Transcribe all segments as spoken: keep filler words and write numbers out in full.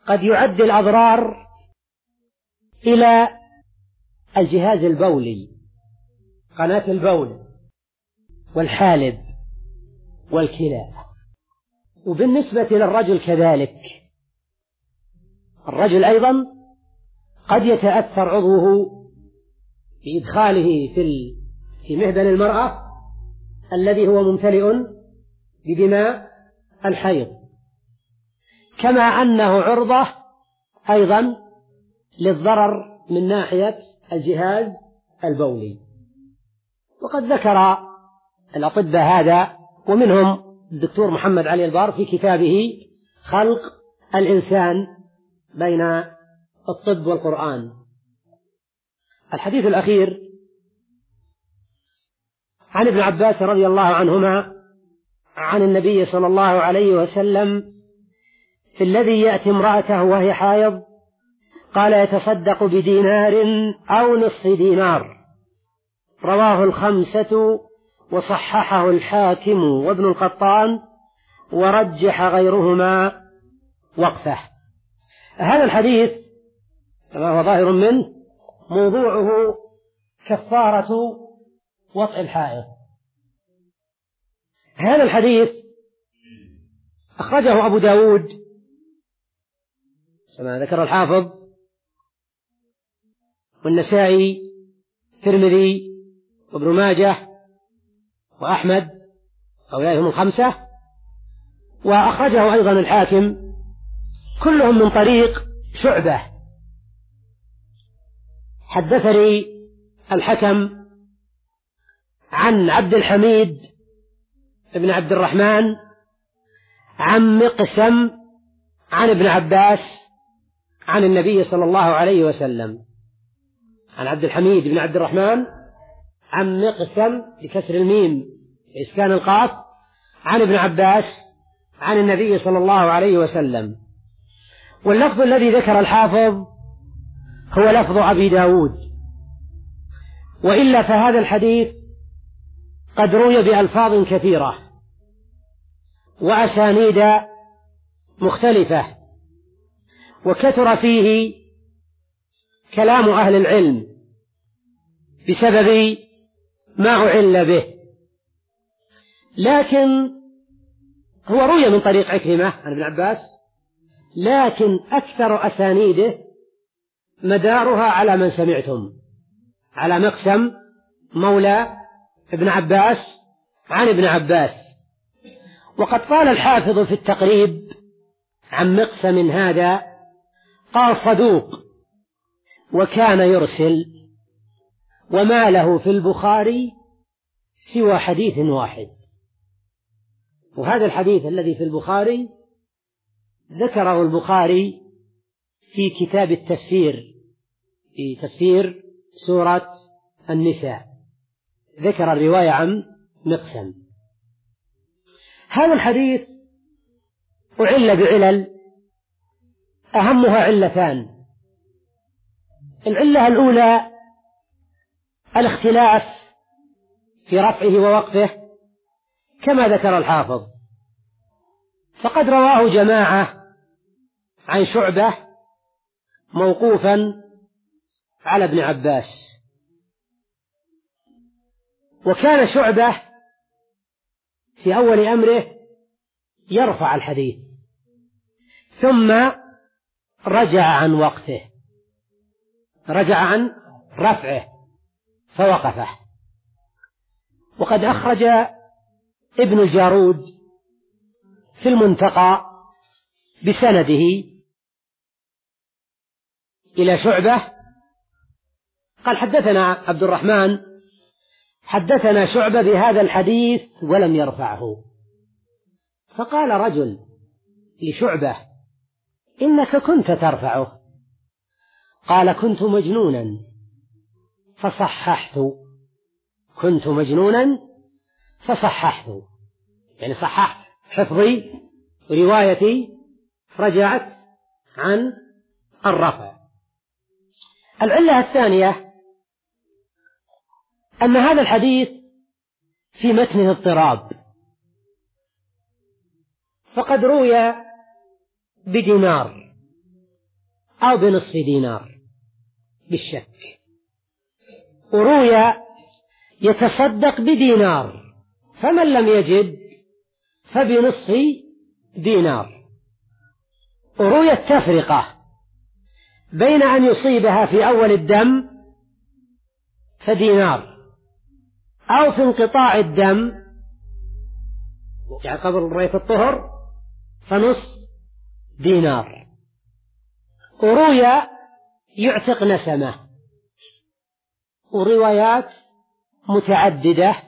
قد يعد الأضرار إلى الجهاز البولي، قناة البول والحالب والكلى. وبالنسبة للرجل كذلك، الرجل أيضا قد يتأثر عضوه بإدخاله في في مهبل المرأة الذي هو ممتلئ بدماء الحيض، كما أنه عرضة أيضا للضرر من ناحية الجهاز البولي. وقد ذكر الأطباء هذا، ومنهم الدكتور محمد علي البار في كتابه خلق الإنسان بين الطب والقرآن. الحديث الأخير عن ابن عباس رضي الله عنهما عن النبي صلى الله عليه وسلم في الذي يأتي امرأته وهي حائض قال: يتصدق بدينار أو نصف دينار. رواه الخمسة وصححه الحاكم وابن القطان ورجح غيرهما وقفه. هذا الحديث كما هو ظاهر منه موضوعه كفارة وطئ الحائض. هذا الحديث أخرجه أبو داود كما ذكر الحافظ، والنسائي، الترمذي، وابن ماجه، وأحمد، هؤلاء هم الخمسة، وأخرجه أيضا الحاكم، كلهم من طريق شعبة. حدثني الحكم عن عبد الحميد ابن عبد الرحمن عن مقسم عن ابن عباس عن النبي صلى الله عليه وسلم. عن عبد الحميد بن عبد الرحمن عن مقسم بكسر الميم بإسكان القاف عن ابن عباس عن النبي صلى الله عليه وسلم. واللفظ الذي ذكر الحافظ هو لفظ أبي داود، وإلا فهذا الحديث قد روي بألفاظ كثيرة وأسانيد مختلفة، وكثر فيه كلام أهل العلم بسبب ما أعل به، لكن هو روي من طريق عكرمة عن ابن عباس، لكن أكثر أسانيده مدارها على من سمعتم، على مقسم مولى ابن عباس عن ابن عباس. وقد قال الحافظ في التقريب عن مقسم هذا قال: صدوق وكان يرسل، وما له في البخاري سوى حديث واحد. وهذا الحديث الذي في البخاري ذكره البخاري في كتاب التفسير، في تفسير سورة النساء، ذكر الرواية عن مقسم. هذا الحديث أعل بعلل أهمها علتان. العلة الأولى الاختلاف في رفعه ووقفه كما ذكر الحافظ، فقد رواه جماعة عن شعبة موقوفا على ابن عباس، وكان شعبة في أول أمره يرفع الحديث ثم رجع عن وقفه، رجع عن رفعه فوقفه. وقد أخرج ابن الجارود في المنتقى بسنده إلى شعبة قال: حدثنا عبد الرحمن حدثنا شعبة بهذا الحديث ولم يرفعه. فقال رجل لشعبة: إنك كنت ترفعه. قال: كنت مجنونا فصححت، كنت مجنونا فصححت، يعني صححت حفظي وروايتي، رجعت عن الرفع. العلة الثانية أن هذا الحديث في متنه اضطراب، فقد روي بدينار أو بنصف دينار بالشك. وروي يتصدق بدينار، فمن لم يجد فبنصف دينار. وروي التفرقة بين أن يصيبها في أول الدم فدينار، أو في انقطاع الدم يعني قبل رؤية الطهر فنصف دينار. وروي يعتق نسمة، وروايات متعددة،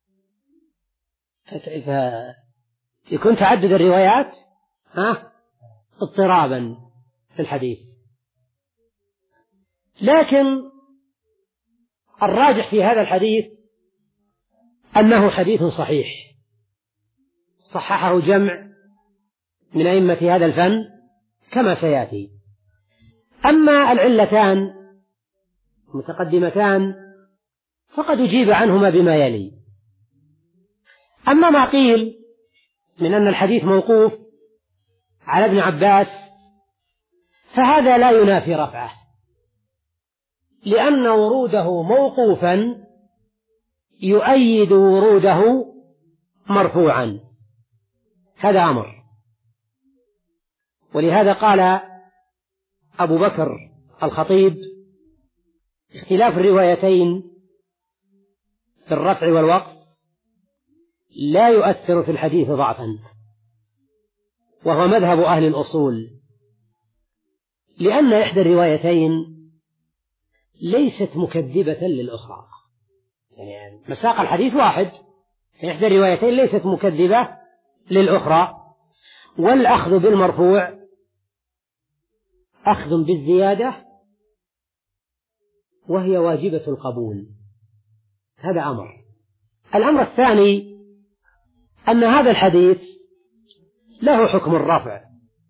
فيكون تعدد الروايات ها اضطرابا في الحديث. لكن الراجح في هذا الحديث أنه حديث صحيح صححه جمع من أئمة هذا الفن كما سيأتي. أما العلتان متقدمتان فقد أجيب عنهما بما يلي. أما ما قيل من أن الحديث موقوف على ابن عباس فهذا لا ينافي رفعه، لأن وروده موقوفا يؤيد وروده مرفوعا، هذا أمر. ولهذا قال أبو بكر الخطيب: اختلاف الروايتين في الرفع والوقف لا يؤثر في الحديث ضعفا، وهو مذهب أهل الأصول، لأن إحدى الروايتين ليست مكذبة للأخرى، يعني مساق الحديث واحد، إحدى الروايتين ليست مكذبة للأخرى. والأخذ بالمرفوع أخذ بالزيادة وهي واجبة القبول، هذا أمر. الأمر الثاني أن هذا الحديث له حكم الرفع،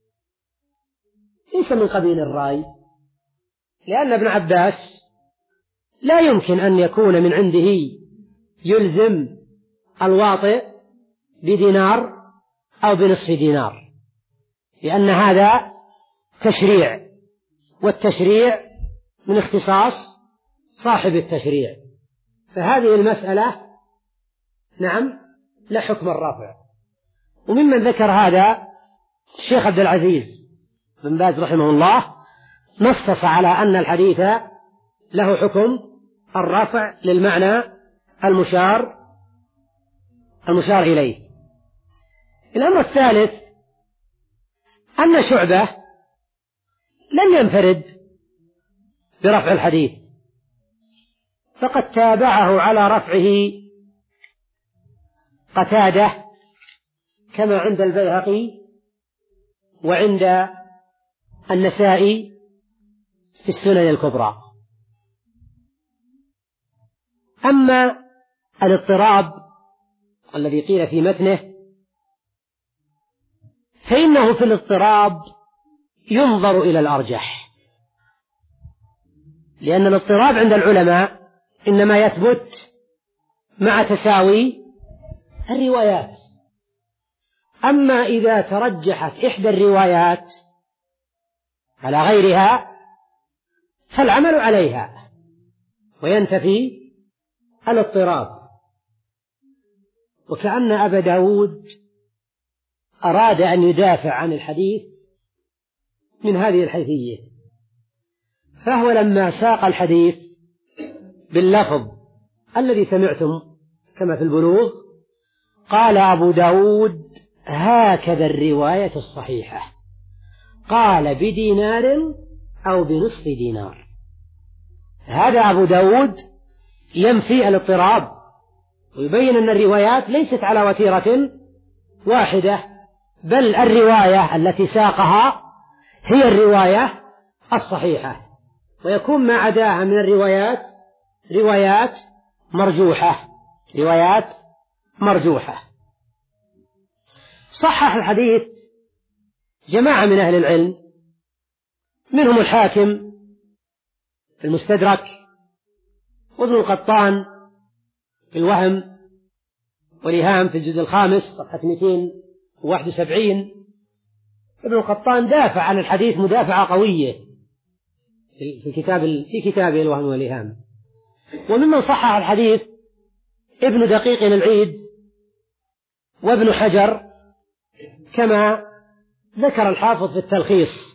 ليس من قبيل الرأي، لأن ابن عباس لا يمكن أن يكون من عنده يلزم الواطئ بدينار أو بنصف دينار، لأن هذا تشريع، والتشريع من اختصاص صاحب التشريع، فهذه المسألة نعم لا حكم الرافع. وممن ذكر هذا الشيخ عبد العزيز بن باز رحمه الله، نصص على أن الحديث له حكم الرفع للمعنى المشار المشار إليه. الأمر الثالث أن شعبة لم ينفرد برفع الحديث، فقد تابعه على رفعه قتادة كما عند البيهقي وعند النسائي في السنن الكبرى. أما الاضطراب الذي قيل في متنه فإنه في الاضطراب ينظر إلى الأرجح، لأن الاضطراب عند العلماء إنما يثبت مع تساوي الروايات. أما إذا ترجحت إحدى الروايات على غيرها فالعمل عليها وينتفي الاضطراب. وكأن أبا داود أراد أن يدافع عن الحديث من هذه الحيثية، فهو لما ساق الحديث باللفظ الذي سمعتم كما في البلوغ قال أبو داود: هكذا الرواية الصحيحة، قال بدينار أو بنصف دينار. هذا أبو داود ينفي الاضطراب ويبين أن الروايات ليست على وتيرة واحدة، بل الرواية التي ساقها هي الرواية الصحيحة، ويكون ما عداها من الروايات روايات مرجوحة روايات مرجوحة. صحح الحديث جماعة من أهل العلم، منهم الحاكم في المستدرك، وابن القطان في الوهم، والإيهام في الجزء الخامس صفحة مئتين وواحد وسبعين. ابن القطان دافع عن الحديث مدافعة قوية في كتاب في كتابه الوهم والإيهام. وممن صحح الحديث ابن دقيق العيد وابن حجر، كما ذكر الحافظ في التلخيص.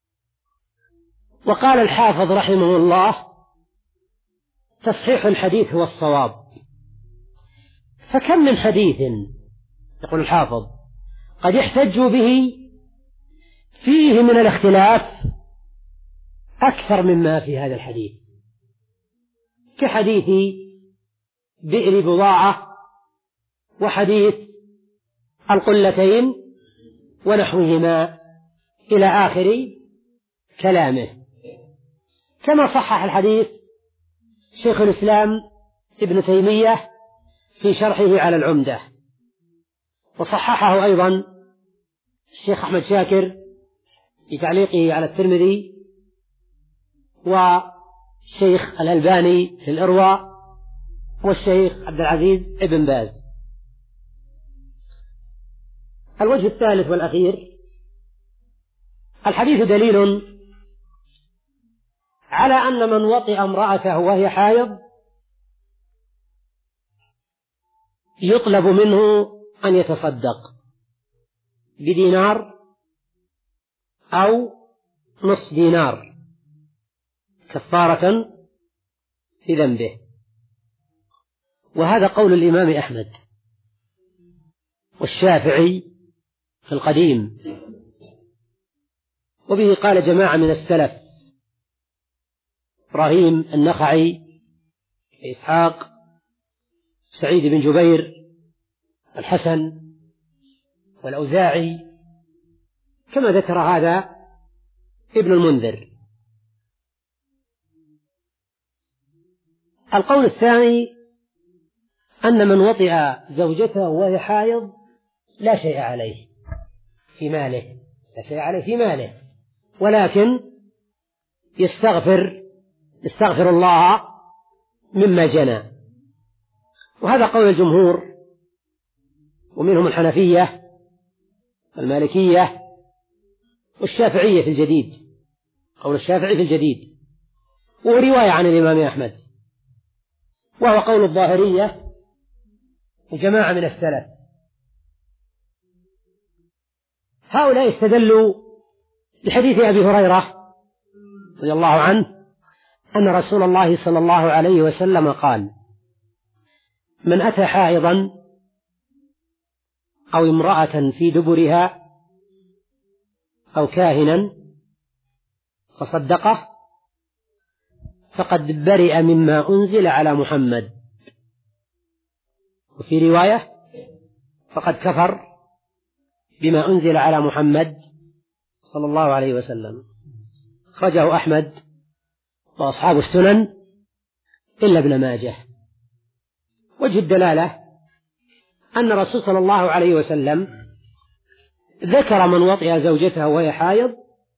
وقال الحافظ رحمه الله: تصحيح الحديث هو الصواب. فكم من حديث، يقول الحافظ، قد يحتج به فيه من الاختلاف أكثر مما في هذا الحديث، كحديث بئر بضاعة وحديث القلتين ونحوهما إلى آخر كلامه. كما صحح الحديث شيخ الإسلام ابن تيمية في شرحه على العمدة، وصححه أيضا الشيخ أحمد شاكر في تعليقه على الترمذي، والشيخ الألباني في الإرواء، والشيخ عبد العزيز ابن باز. الوجه الثالث والأخير: الحديث دليل على أن من وطئ امرأته وهي حائض يطلب منه أن يتصدق بدينار أو نصف دينار كفارة في ذنبه. وهذا قول الإمام أحمد والشافعي في القديم، وبه قال جماعة من السلف: إبراهيم النخعي، إسحاق، سعيد بن جبير، الحسن، والأوزاعي، كما ذكر هذا ابن المنذر. القول الثاني: أن من وطئ زوجته وهي حائض لا شيء عليه في ماله، لا شيء عليه في ماله، ولكن يستغفر يستغفر الله مما جنى. وهذا قول الجمهور، ومنهم الحنفية والمالكية والشافعية في الجديد، قول الشافعي في الجديد، ورواية عن الإمام أحمد، وهو قول الظاهرية وجماعة من السلف. هؤلاء استدلوا بحديث أبي هريرة رضي الله عنه أن رسول الله صلى الله عليه وسلم قال: من أتى حائضا أو امرأة في دبرها أو كاهنا فصدقه فقد برئ مما أنزل على محمد. وفي رواية: فقد كفر بما أنزل على محمد صلى الله عليه وسلم. خرجه أحمد وأصحاب السنن إلا ابن ماجه. وجه الدلالة أن الرسول صلى الله عليه وسلم ذكر من وطئ زوجته وهي حائض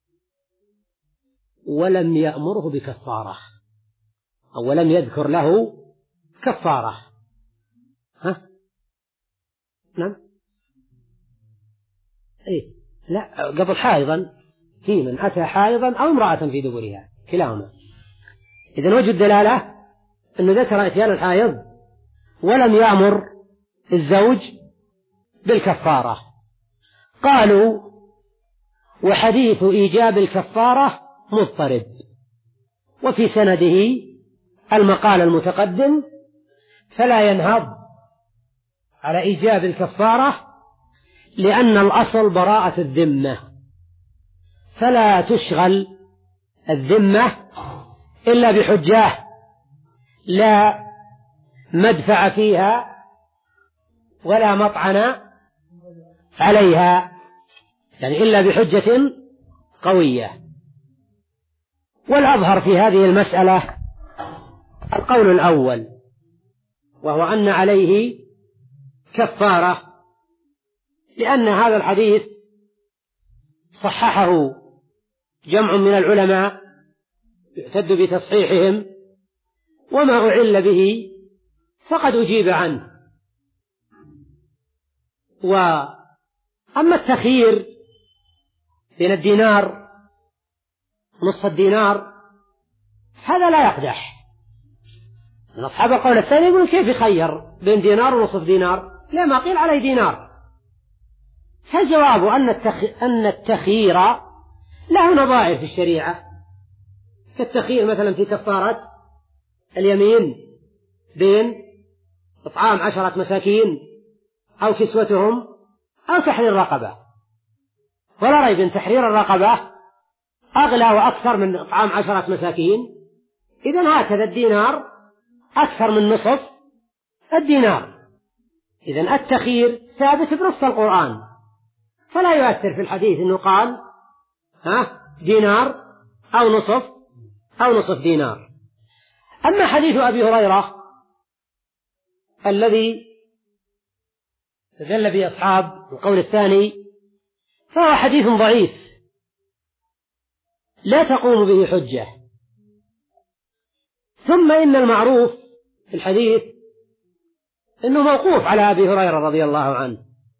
ولم يأمره بكفارة، أو ولم يذكر له كفارة. ها؟ نعم؟ إيه؟ لا، قبل حائضا، في من أتى حائضا أو امرأة في دبرها، كلاهما. إذن وجه الدلالة أنه ذكر إتيان الحائض ولم يأمر الزوج بالكفارة. قالوا: وحديث إيجاب الكفارة مضطرب، وفي سنده المقال المتقدم، فلا ينهض على إيجاب الكفارة، لأن الأصل براءة الذمة، فلا تشغل الذمة إلا بحجة لا مدفع فيها ولا مطعن عليها، يعني إلا بحجة قوية. والأظهر في هذه المسألة القول الأول، وهو أن عليه كفارة، لأن هذا الحديث صححه جمع من العلماء يعتد بتصحيحهم، وما أعل به فقد أجيب عنه. وأما التخيير بين الدينار نصف الدينار هذا لا يقدح. من أصحاب القول الثاني يقول كيف يخير بين دينار ونصف دينار؟ لا، ما قيل عليه دينار. فالجواب أن التخ... أن التخيير له نظائر في الشريعة، كالتخيير مثلا في كفارة اليمين بين إطعام عشرة مساكين أو كسوتهم أو تحرير رقبة. ولا ريب أن تحرير الرقبة أغلى وأكثر من إطعام عشرة مساكين، إذن هكذا الدينار أكثر من نصف الدينار. إذن التخيير ثابت بنص القرآن، فلا يؤثر في الحديث أنه قال ها دينار أو نصف أو نصف دينار. أما حديث أبي هريرة الذي استدل به أصحاب القول الثاني فهو حديث ضعيف لا تقوم به حجة. ثم إن المعروف في الحديث إنه موقوف على أبي هريرة رضي الله عنه.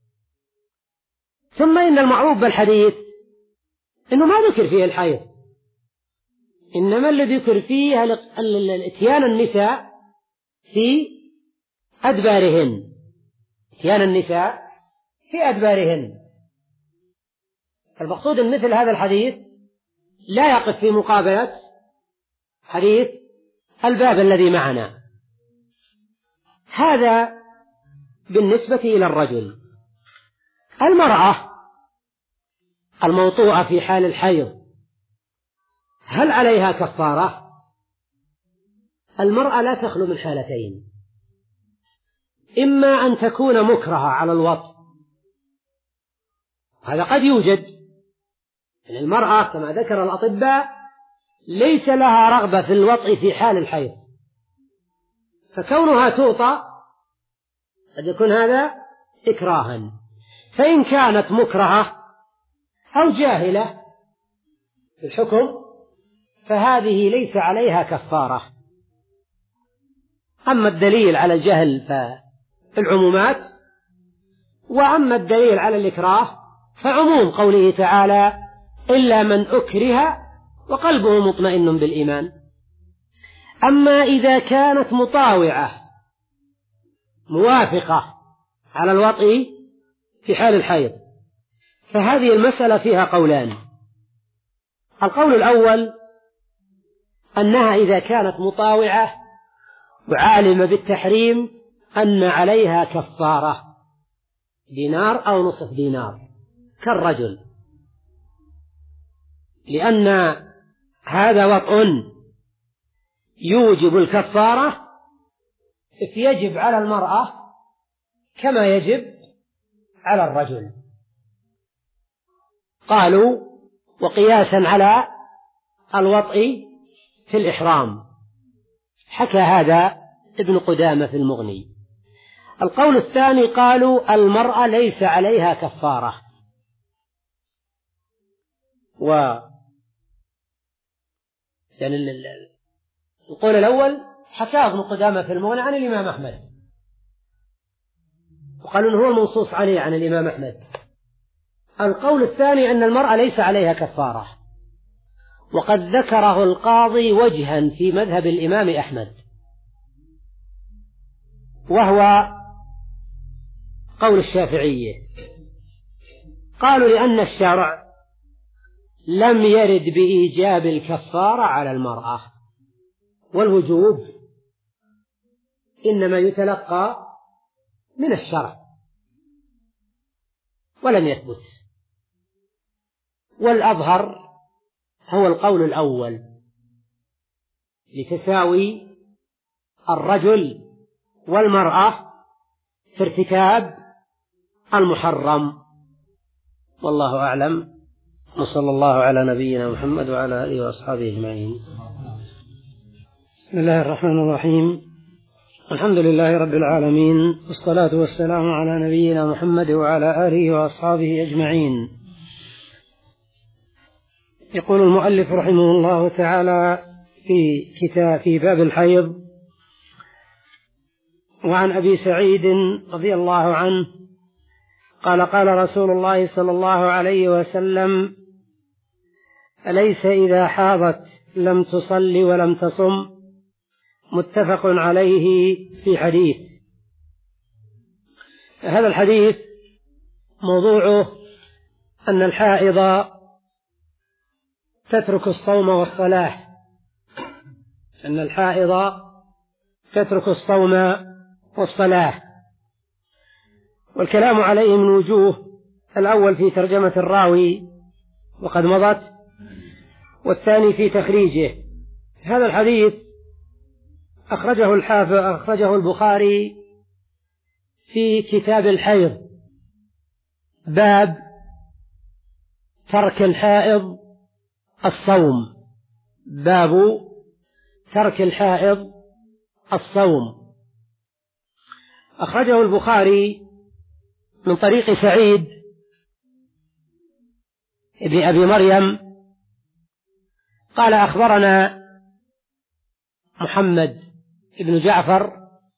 ثم إن المعروف بالحديث إنه ما ذكر فيه الحيض، إنما الذي ذكر فيه اتيان النساء في أدبارهن، اتيان النساء في أدبارهن. المقصود أن مثل هذا الحديث لا يقف في مقابلة حديث الباب الذي معنا. هذا بالنسبة إلى الرجل. المرأة الموطوءة في حال الحيض هل عليها كفارة؟ المرأة لا تخلو من حالتين، إما أن تكون مكرهة على الوطء، هذا قد يوجد، يعني المرأة كما ذكر الأطباء ليس لها رغبة في الوطء في حال الحيض، فكونها توطأ قد يكون هذا إكراها. فإن كانت مكرهة أو جاهلة في الحكم فهذه ليس عليها كفارة. أما الدليل على الجهل فالعمومات، وأما الدليل على الإكراه فعموم قوله تعالى إلا من أكره وقلبه مطمئن بالإيمان. أما إذا كانت مطاوعة موافقة على الوطء في حال الحيض فهذه المسألة فيها قولان. القول الأول أنها إذا كانت مطاوعة وعالمة بالتحريم أن عليها كفارة دينار أو نصف دينار كالرجل، لأن هذا وطء يوجب الكفارة، يجب على المرأة كما يجب على الرجل. قالوا وقياسا على الوطء في الإحرام، حكى هذا ابن قدامة في المغني. القول الثاني قالوا المرأة ليس عليها كفارة، و يعني القول الأول حكاه ابن قدامة في المغني عن الإمام أحمد، وقالوا إنه هو المنصوص عليه عن الإمام أحمد. القول الثاني أن المرأة ليس عليها كفارة، وقد ذكره القاضي وجها في مذهب الإمام أحمد، وهو قول الشافعية. قالوا لأن الشرع لم يرد بإيجاب الكفارة على المرأة، والوجوب إنما يتلقى من الشرع ولم يثبت. والأظهر هو القول الأول لتساوي الرجل والمرأة في ارتكاب المحرم، والله أعلم. وصلى الله على نبينا محمد وعلى آله وأصحابه أجمعين. بسم الله الرحمن الرحيم، الحمد لله رب العالمين، والصلاة والسلام على نبينا محمد وعلى آله وأصحابه أجمعين. يقول المؤلف رحمه الله تعالى في كتاب في باب الحيض: وعن أبي سعيد رضي الله عنه قال: قال رسول الله صلى الله عليه وسلم: أليس إذا حاضت لم تصل ولم تصم، متفق عليه في حديث. هذا الحديث موضوعه أن الحائض تترك الصوم والصلاة، أن الحائض تترك الصوم والصلاة، والكلام عليه من وجوه: الأول في ترجمة الراوي وقد مضت، والثاني في تخريجه. هذا الحديث أخرجه الحافظ أخرجه البخاري في كتاب الحيض، باب ترك الحائض الصوم، باب ترك الحائض الصوم. أخرجه البخاري من طريق سعيد ابن أبي مريم قال: أخبرنا محمد بن جعفر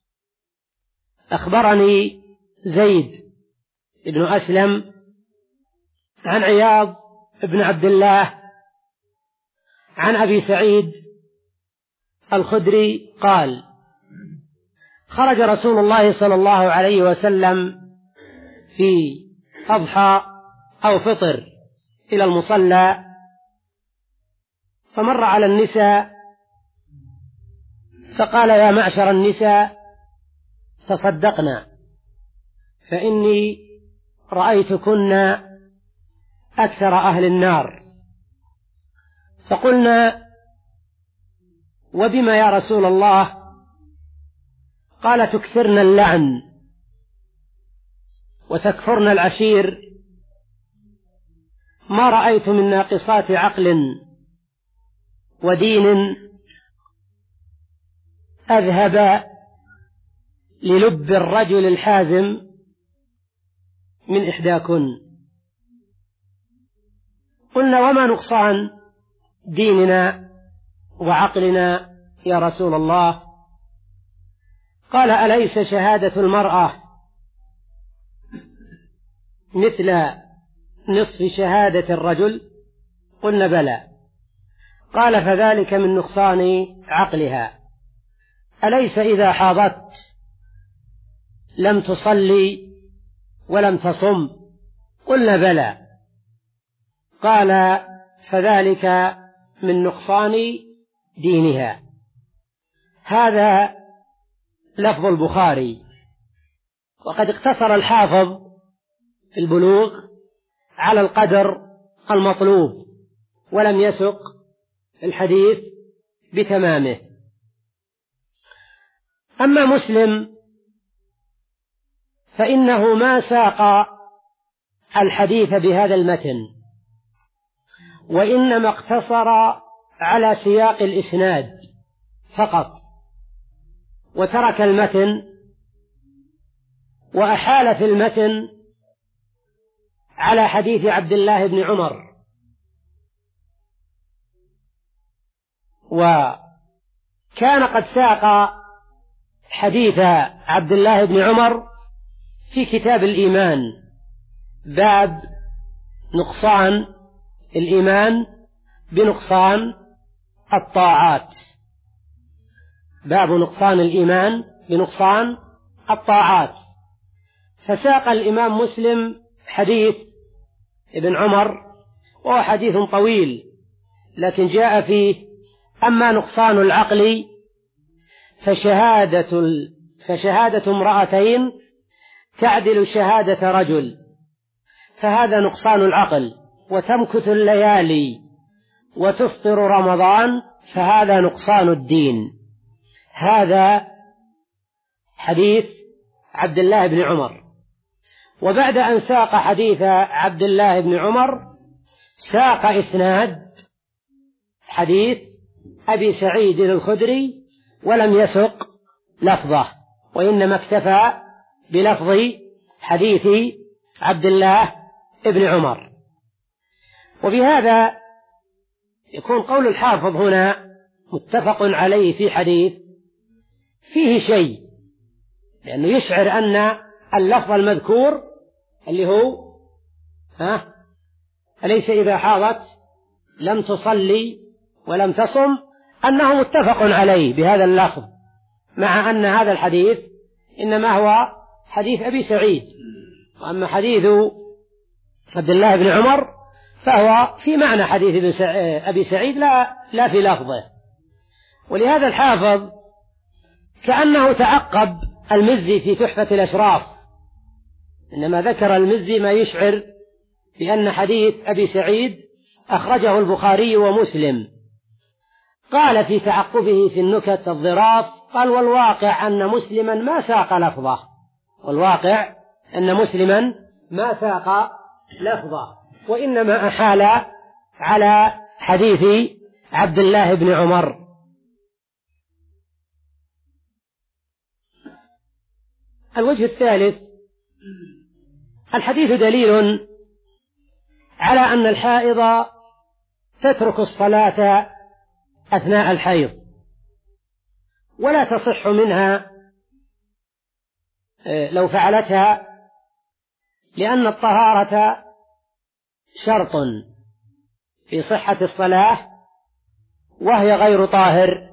أخبرني زيد بن أسلم عن عياض بن عبد الله عن أبي سعيد الخدري قال: خرج رسول الله صلى الله عليه وسلم في أضحى أو فطر إلى المصلى، فمر على النساء فقال: يا معشر النساء تصدقنا، فإني رأيتكن أكثر أهل النار. فقلنا: وبما يا رسول الله؟ قال: تكثرن اللعن وتكفرن العشير، ما رأيت من ناقصات عقل ودين أذهب للب الرجل الحازم من إحداكن. قلنا: وما نقصان ديننا وعقلنا يا رسول الله؟ قال: أليس شهادة المرأة مثل نصف شهادة الرجل؟ قلنا: بلى. قال: فذلك من نقصان عقلها. أليس إذا حاضت لم تصلي ولم تصم؟ قلنا: بلى. قال: فذلك من نقصان دينها. هذا لفظ البخاري. وقد اقتصر الحافظ في البلوغ على القدر المطلوب ولم يسق الحديث بتمامه. أما مسلم فإنه ما ساق الحديث بهذا المتن، وإنما اقتصر على سياق الإسناد فقط، وترك المتن، وأحال في المتن على حديث عبد الله بن عمر، وكان قد ساق حديث عبد الله بن عمر في كتاب الإيمان، باب نقصان الإيمان بنقصان الطاعات، باب نقصان الإيمان بنقصان الطاعات. فساق الإمام مسلم حديث ابن عمر، وهو حديث طويل، لكن جاء فيه: أما نقصان العقل فشهادة, فشهادة امرأتين تعدل شهادة رجل، فهذا نقصان العقل. وتمكث الليالي وتفطر رمضان، فهذا نقصان الدين. هذا حديث عبد الله بن عمر. وبعد أن ساق حديث عبد الله بن عمر ساق إسناد حديث أبي سعيد الخدري ولم يسق لفظه، وإنما اكتفى بلفظ حديث عبد الله بن عمر. وبهذا يكون قول الحافظ هنا متفق عليه في حديث فيه شيء، لأنه يشعر أن اللفظ المذكور اللي هو ها أليس إذا حاضت لم تصلي ولم تصم أنه متفق عليه بهذا اللفظ، مع أن هذا الحديث إنما هو حديث أبي سعيد، وأما حديث عبد الله بن عمر فهو في معنى حديث أبي سعيد لا, لا في لفظه. ولهذا الحافظ كأنه تعقب المزي في تحفة الأشراف، إنما ذكر المزي ما يشعر بأن حديث أبي سعيد أخرجه البخاري ومسلم. قال في تعقبه في النكت الظراف، قال والواقع أن مسلما ما ساق لفظه، والواقع أن مسلما ما ساق لفظه، وإنما أحال على حديث عبد الله بن عمر. الوجه الثالث: الحديث دليل على أن الحائض تترك الصلاة أثناء الحيض ولا تصح منها لو فعلتها، لأن الطهارة شرط في صحة الصلاة وهي غير طاهر،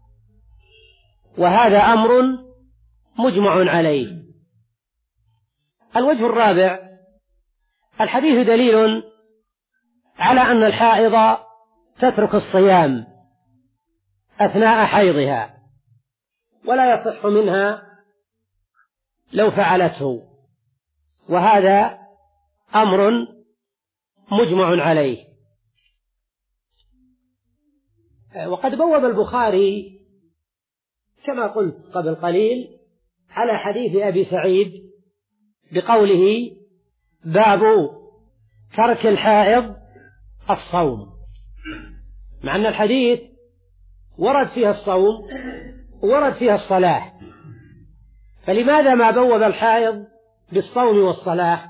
وهذا أمر مجمع عليه. الوجه الرابع: الحديث دليل على أن الحائض تترك الصيام أثناء حيضها ولا يصح منها لو فعلته، وهذا أمر مجمع عليه. وقد بوب البخاري كما قلت قبل قليل على حديث أبي سعيد بقوله: باب ترك الحائض الصوم، مع أن الحديث ورد فيها الصوم ورد فيها الصلاة، فلماذا ما بوب الحائض بالصوم والصلاة؟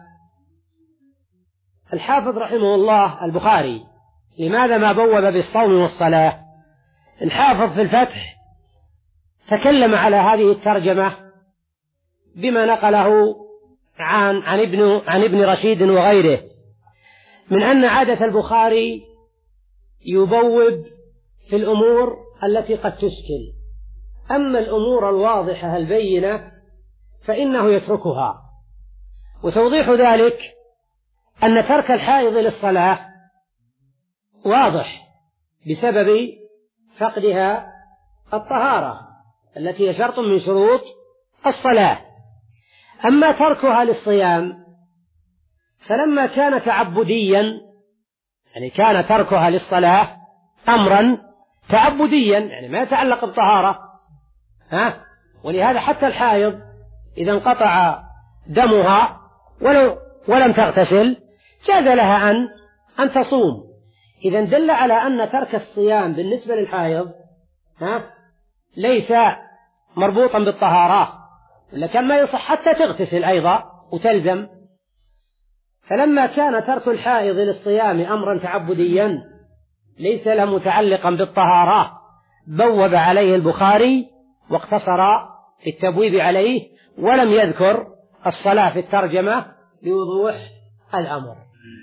الحافظ رحمه الله البخاري لماذا ما بوب بالصوم والصلاة؟ الحافظ في الفتح تكلم على هذه الترجمة بما نقله عن عن ابن عن ابن رشيد وغيره من أن عادة البخاري يبوب في الأمور التي قد تشكل، أما الأمور الواضحة البينة فإنه يتركها. وتوضيح ذلك أن ترك الحائض للصلاة واضح بسبب فقدها الطهارة التي هي شرط من شروط الصلاة. أما تركها للصيام فلما كان تعبديا، يعني كان تركها للصلاة أمرا تعبديا، يعني ما يتعلق بالطهارة، ها؟ ولهذا حتى الحائض إذا انقطع دمها ولو ولم تغتسل جاز لها أن أن تصوم. إذا دل على أن ترك الصيام بالنسبة للحائض ها ليس مربوطا بالطهارة، لكن ما يصح حتى تغتسل أيضا وتلزم. فلما كان ترك الحائض للصيام أمرا تعبديا ليس له متعلقا بالطهارة بوب عليه البخاري واقتصر في التبويب عليه ولم يذكر الصلاة في الترجمة لوضوح الأمر.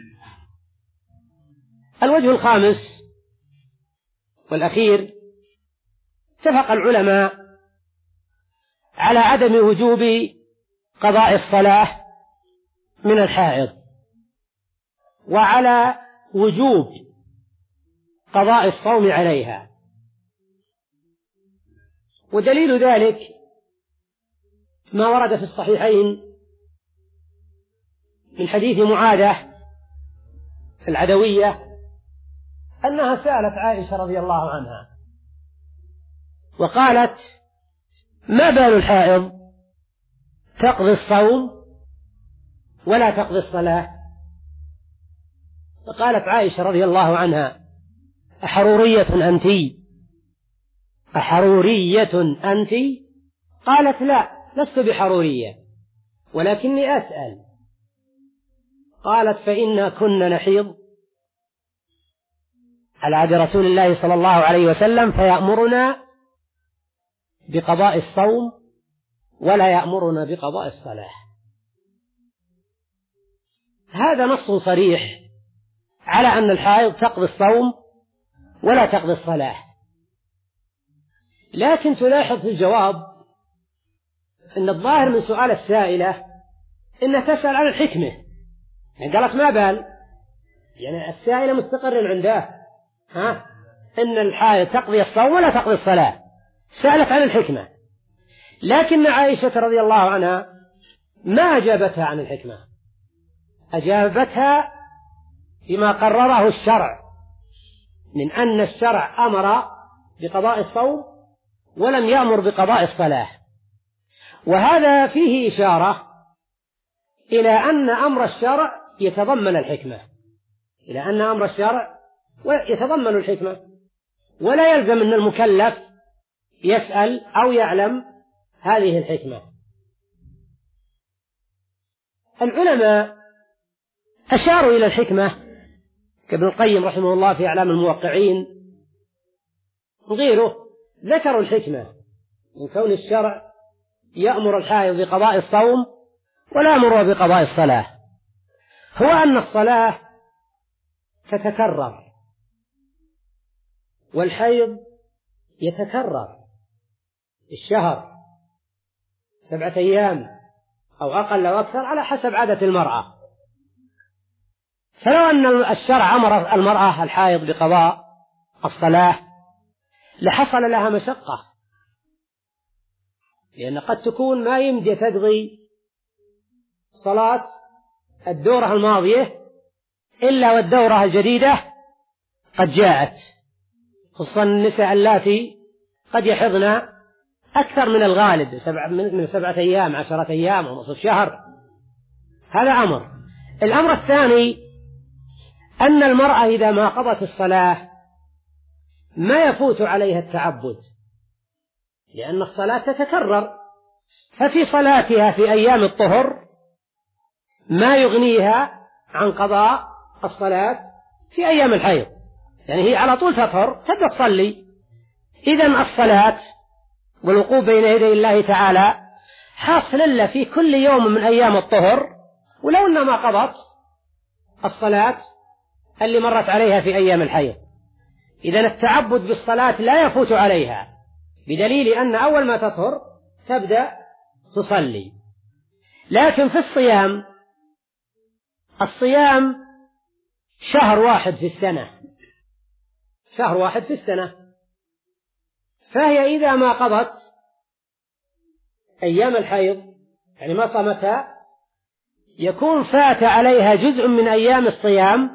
الوجه الخامس والأخير: اتفق العلماء على عدم وجوب قضاء الصلاة من الحائض وعلى وجوب قضاء الصوم عليها، ودليل ذلك ما ورد في الصحيحين من حديث معاذة العدوية أنها سألت عائشة رضي الله عنها وقالت: ما بال الحائض تقضي الصوم ولا تقضي الصلاة؟ فقالت عائشة رضي الله عنها: أحرورية أنت؟ أحرورية أنت؟ قالت: لا، لست بحرورية ولكني أسأل. قالت: فإنا كنا نحيض على عهد رسول الله صلى الله عليه وسلم فيأمرنا بقضاء الصوم ولا يأمرنا بقضاء الصلاة. هذا نص صريح على أن الحائض تقضي الصوم ولا تقضي الصلاة. لكن تلاحظ في الجواب أن الظاهر من سؤال السائلة إنها تسأل عن الحكمة، يعني قالت ما بال، يعني السائلة مستقر عنده ها إن الحائض تقضي الصوم ولا تقضي الصلاة، سألت عن الحكمة. لكن عائشة رضي الله عنها ما أجابتها عن الحكمة، أجابتها بما قرره الشرع من أن الشرع أمر بقضاء الصوم ولم يأمر بقضاء الصلاة. وهذا فيه إشارة إلى أن أمر الشرع يتضمن الحكمة، إلى أن أمر الشرع يتضمن الحكمة، ولا يلزم أن المكلف يسأل أو يعلم هذه الحكمة. العلماء أشاروا إلى الحكمة كابن القيم رحمه الله في أعلام الموقعين وغيره، ذكروا الحكمة من كون الشرع يأمر الحائض بقضاء الصوم ولا يأمر بقضاء الصلاة، هو أن الصلاة تتكرر والحيض يتكرر الشهر سبعة أيام أو أقل أو أكثر على حسب عادة المرأة. فلو أن الشرع أمر المرأة الحائض بقضاء الصلاة لحصل لها مشقة، لأن قد تكون ما يمدي تقضي صلاة الدورة الماضية إلا والدورة الجديدة قد جاءت، خصوصا النساء اللاتي قد يحضن أكثر من الغالب من سبعة أيام عشرة أيام ونصف شهر. هذا أمر. الأمر الثاني أن المرأة إذا ما قضت الصلاة ما يفوت عليها التعبد، لأن الصلاة تتكرر، ففي صلاتها في أيام الطهر ما يغنيها عن قضاء الصلاة في أيام الحيض، يعني هي على طول تطهر تبدأ تصلي. إذن الصلاة والوقوف بين يدي الله تعالى حاصل لها في كل يوم من أيام الطهر، ولو أنها ما قضت الصلاة اللي مرت عليها في أيام الحيض. إذن التعبد بالصلاة لا يفوت عليها، بدليل أن أول ما تطهر تبدأ تصلي. لكن في الصيام، الصيام شهر واحد في السنة، شهر واحد في السنة، فهي إذا ما قضت أيام الحيض يعني ما صامتها يكون فات عليها جزء من أيام الصيام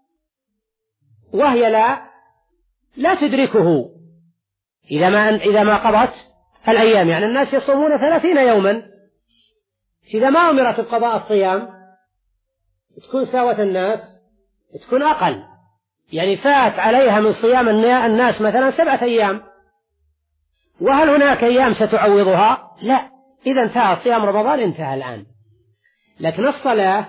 وهي لا لا تدركه إذا ما إذا ما قضت الأيام. يعني الناس يصومون ثلاثين يوما، إذا ما أمرت بقضاء الصيام تكون ساوة الناس، تكون أقل، يعني فات عليها من صيام الناس مثلا سبعة أيام، وهل هناك أيام ستعوضها؟ لا، إذا انتهى صيام رمضان انتهى الآن. لكن الصلاة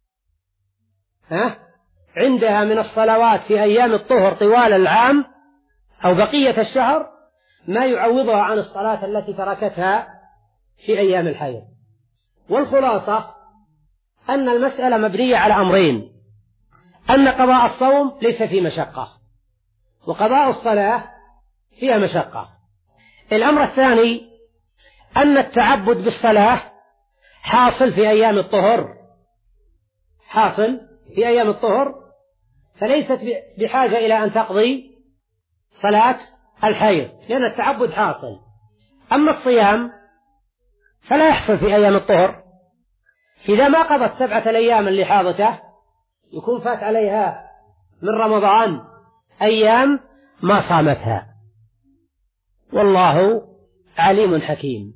ها عندها من الصلوات في أيام الطهر طوال العام أو بقية الشهر ما يعوضها عن الصلاة التي تركتها في أيام الحيض. والخلاصة أن المسألة مبنية على أمرين: أن قضاء الصوم ليس فيه مشقة، وقضاء الصلاة فيها مشقة. الأمر الثاني أن التعبد بالصلاة حاصل في أيام الطهر، حاصل في أيام الطهر، فليست بحاجة إلى أن تقضي صلاة الحيض لأن التعبد حاصل. أما الصيام فلا يحصل في أيام الطهر، إذا ما قضت سبعة الأيام اللي حاضته يكون فات عليها من رمضان أيام ما صامتها. والله عليم حكيم.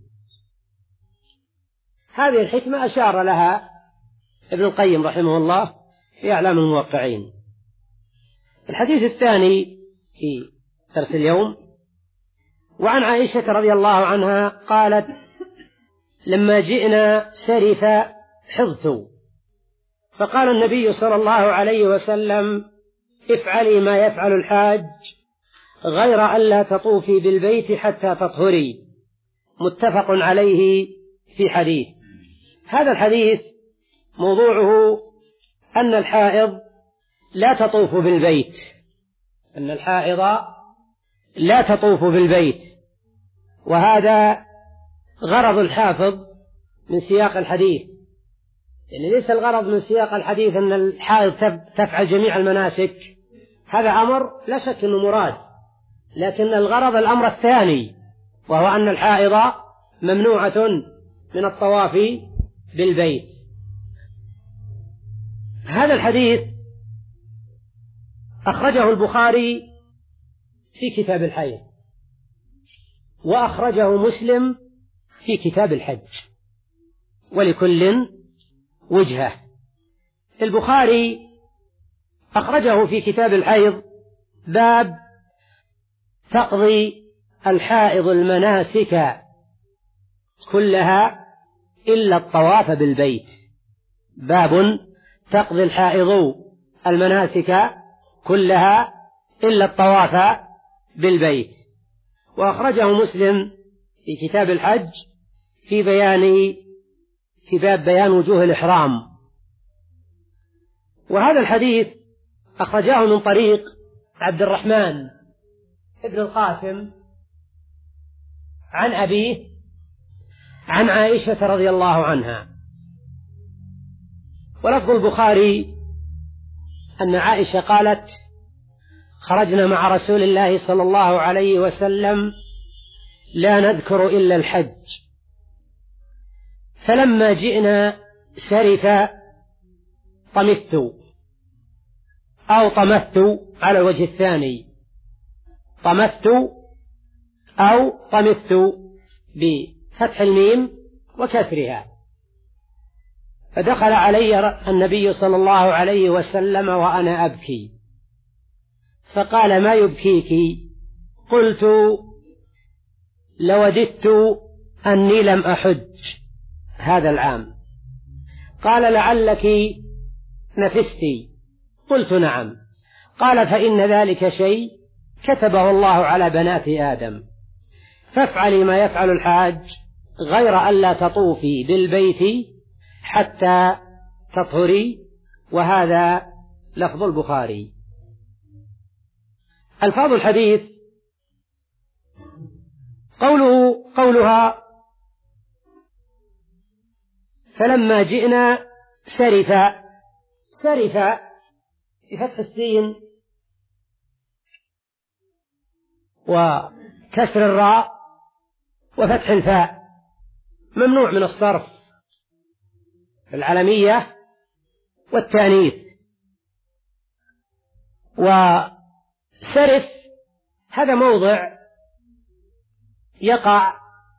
هذه الحكمة أشار لها ابن القيم رحمه الله في أعلام الموقعين. الحديث الثاني في درس اليوم: وعن عائشة رضي الله عنها قالت: لما جئنا سرف حضت، فقال النبي صلى الله عليه وسلم: افعلي ما يفعل الحاج غير ألا تطوفي بالبيت حتى تطهري. متفق عليه في حديث. هذا الحديث موضوعه أن الحائض لا تطوف بالبيت، أن الحائض لا تطوف بالبيت. وهذا غرض الحافظ من سياق الحديث، يعني ليس الغرض من سياق الحديث أن الحائض تفعل جميع المناسك، هذا أمر لا شك أنه مراد، لكن الغرض الأمر الثاني، وهو أن الحائض ممنوعة من الطواف بالبيت. هذا الحديث أخرجه البخاري في كتاب الحيض، وأخرجه مسلم في كتاب الحج، ولكل وجهة. البخاري أخرجه في كتاب الحيض باب تقضي الحائض المناسك كلها إلا الطواف بالبيت، باب تقضي الحائض المناسك كلها إلا الطواف بالبيت. وأخرجه مسلم في كتاب الحج في بيان في باب بيان وجوه الإحرام. وهذا الحديث أخرجاه من طريق عبد الرحمن ابن القاسم عن أبيه عن عائشة رضي الله عنها. ولفظ البخاري أن عائشة قالت: خرجنا مع رسول الله صلى الله عليه وسلم لا نذكر إلا الحج، فلما جئنا سرف طمثت أو طمثت على الوجه الثاني، طمثت أو طمثت بفتح الميم وكسرها. فدخل علي النبي صلى الله عليه وسلم وأنا أبكي، فقال: ما يبكيك؟ قلت: لوددت أني لم أحج هذا العام. قال: لعلك نفستي؟ قلت: نعم. قال: فإن ذلك شيء كتبه الله على بنات آدم، فافعلي ما يفعل الحاج غير أن لا تطوفي بالبيت حتى تطهري. وهذا لفظ البخاري. ألفاظ الحديث: قوله قولها فلما جئنا سرف، سرف بفتح السين وكسر الراء وفتح الفاء، ممنوع من الصرف العلمية والتانيث. وسرف هذا موضع يقع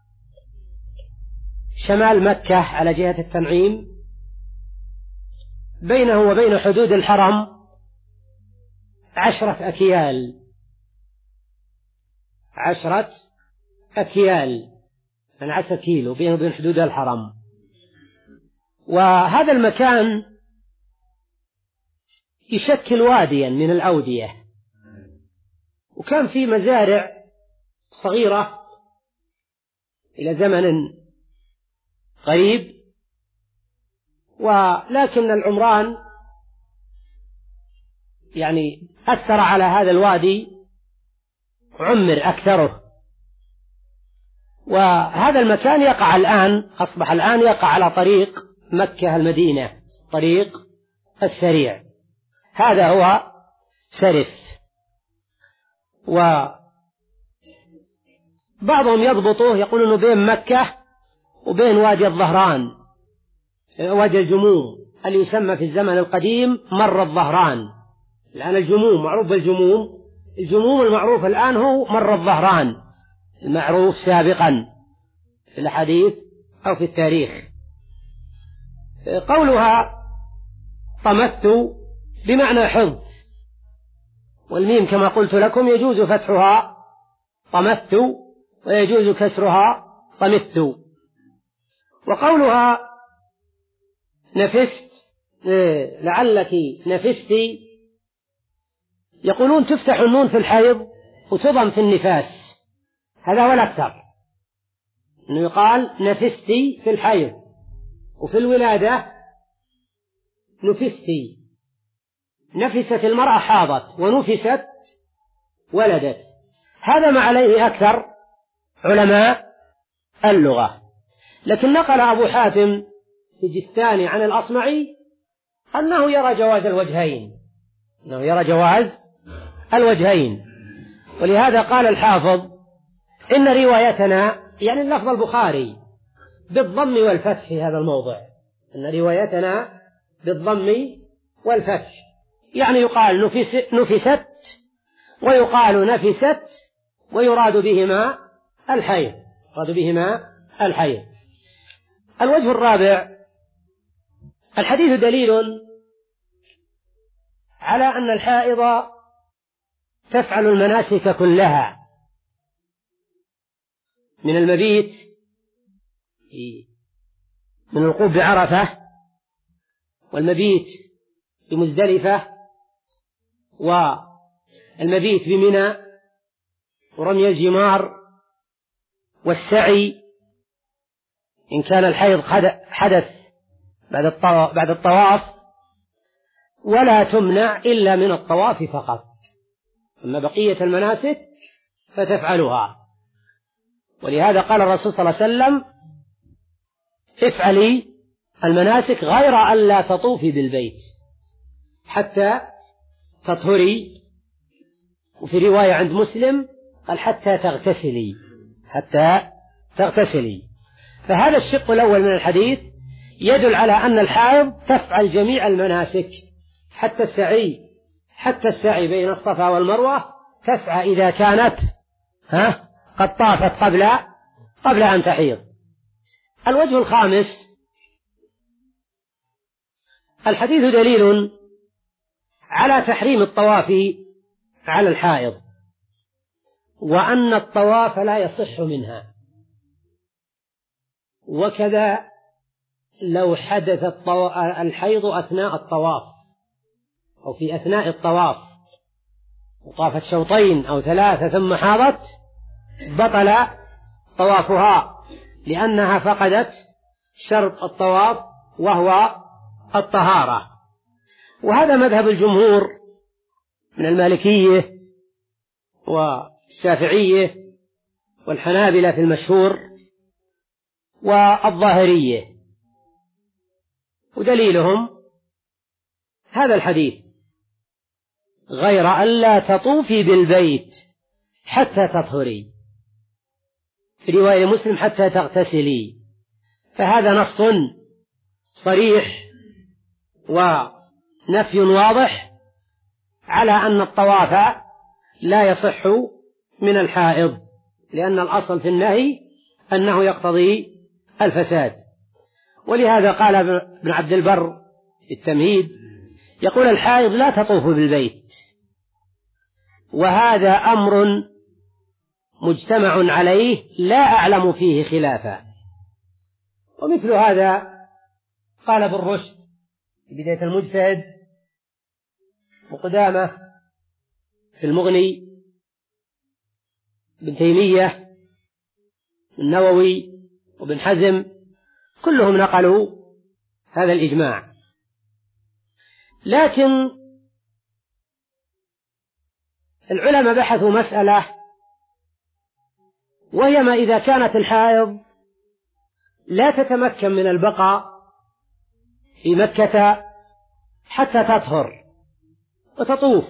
شمال مكة على جهة التنعيم، بينه وبين حدود الحرم عشرة أكيال، عشرة أكيال يعني عشرة كيلو بينه وبين حدود الحرم. وهذا المكان يشكل واديا من الأودية، وكان في مزارع صغيرة إلى زمن قريب، ولكن العمران يعني أثر على هذا الوادي، عمر أكثره. وهذا المكان يقع الآن أصبح الآن يقع على طريق مكة المدينة، طريق السريع. هذا هو سرف. وبعضهم يضبطه يقول أنه بين مكة وبين وادي الظهران، وادي الجموم اللي يسمى في الزمن القديم مر الظهران. الآن الجموم معروف بالجموم، الجموم المعروف الآن هو مر الظهران المعروف سابقا في الحديث أو في التاريخ. قولها طمثت بمعنى حفظ، والميم كما قلت لكم يجوز فتحها طمثت ويجوز كسرها طمثت. وقولها نفست لعلك نفستي، يقولون تفتح النون في الحيض وتضم في النفاس، هذا هو الأكثر، أنه يقال نفستي في الحيض، وفي الولادة نفستي نفست المرأة حاضت، ونفست ولدت. هذا ما عليه أكثر علماء اللغة. لكن نقل أبو حاتم السجستاني عن الأصمعي أنه يرى جواز الوجهين، أنه يرى جواز الوجهين. ولهذا قال الحافظ إن روايتنا، يعني اللفظ البخاري، بالضم والفتح في هذا الموضع، إن روايتنا بالضم والفتح، يعني يقال نفس نفست ويقال نفست، ويراد بهما الحيض، يراد بهما الحيض. الوجه الرابع: الحديث دليل على أن الحائض تفعل المناسك كلها، من المبيت من الوقوف بعرفة، والمبيت بمزدلفة، والمبيت بمنى، ورمي الجمار، والسعي إن كان الحيض حدث بعد الطواف، ولا تمنع إلا من الطواف فقط، أما بقية المناسك فتفعلها. ولهذا قال الرسول صلى الله عليه وسلم: افعلي المناسك غير أن لا تطوفي بالبيت حتى تطهري. وفي رواية عند مسلم قال: حتى تغتسلي، حتى تغتسلي. فهذا الشق الأول من الحديث يدل على أن الحائض تفعل جميع المناسك، حتى السعي، حتى السعي بين الصفا والمروة تسعى إذا كانت ها قد طافت قبل قبل أن تحيض. الوجه الخامس: الحديث دليل على تحريم الطواف على الحائض، وأن الطواف لا يصح منها. وكذا لو حدث الحيض أثناء الطواف أو في أثناء الطواف، وطافت شوطين أو ثلاثة ثم حاضت، بطل طوافها، لأنها فقدت شرط الطواف وهو الطهارة. وهذا مذهب الجمهور من المالكية والشافعية والحنابلة في المشهور والظاهرية، ودليلهم هذا الحديث: غير أن لا تطوفي بالبيت حتى تطهري، في رواية مسلم: حتى تغتسلي. فهذا نص صريح ونفي واضح على أن الطواف لا يصح من الحائض، لأن الأصل في النهي أنه يقتضي الفساد. ولهذا قال ابن عبد البر في التمهيد، يقول: الحائض لا تطوف بالبيت، وهذا أمر مجتمع عليه لا أعلم فيه خلافا. ومثل هذا قال ابن رشد في بداية المجتهد، وقدامة في المغني، ابن تيمية، النووي، وابن حزم، كلهم نقلوا هذا الإجماع. لكن العلماء بحثوا مسألة، وهي ما إذا كانت الحائض لا تتمكن من البقاء في مكة حتى تطهر وتطوف،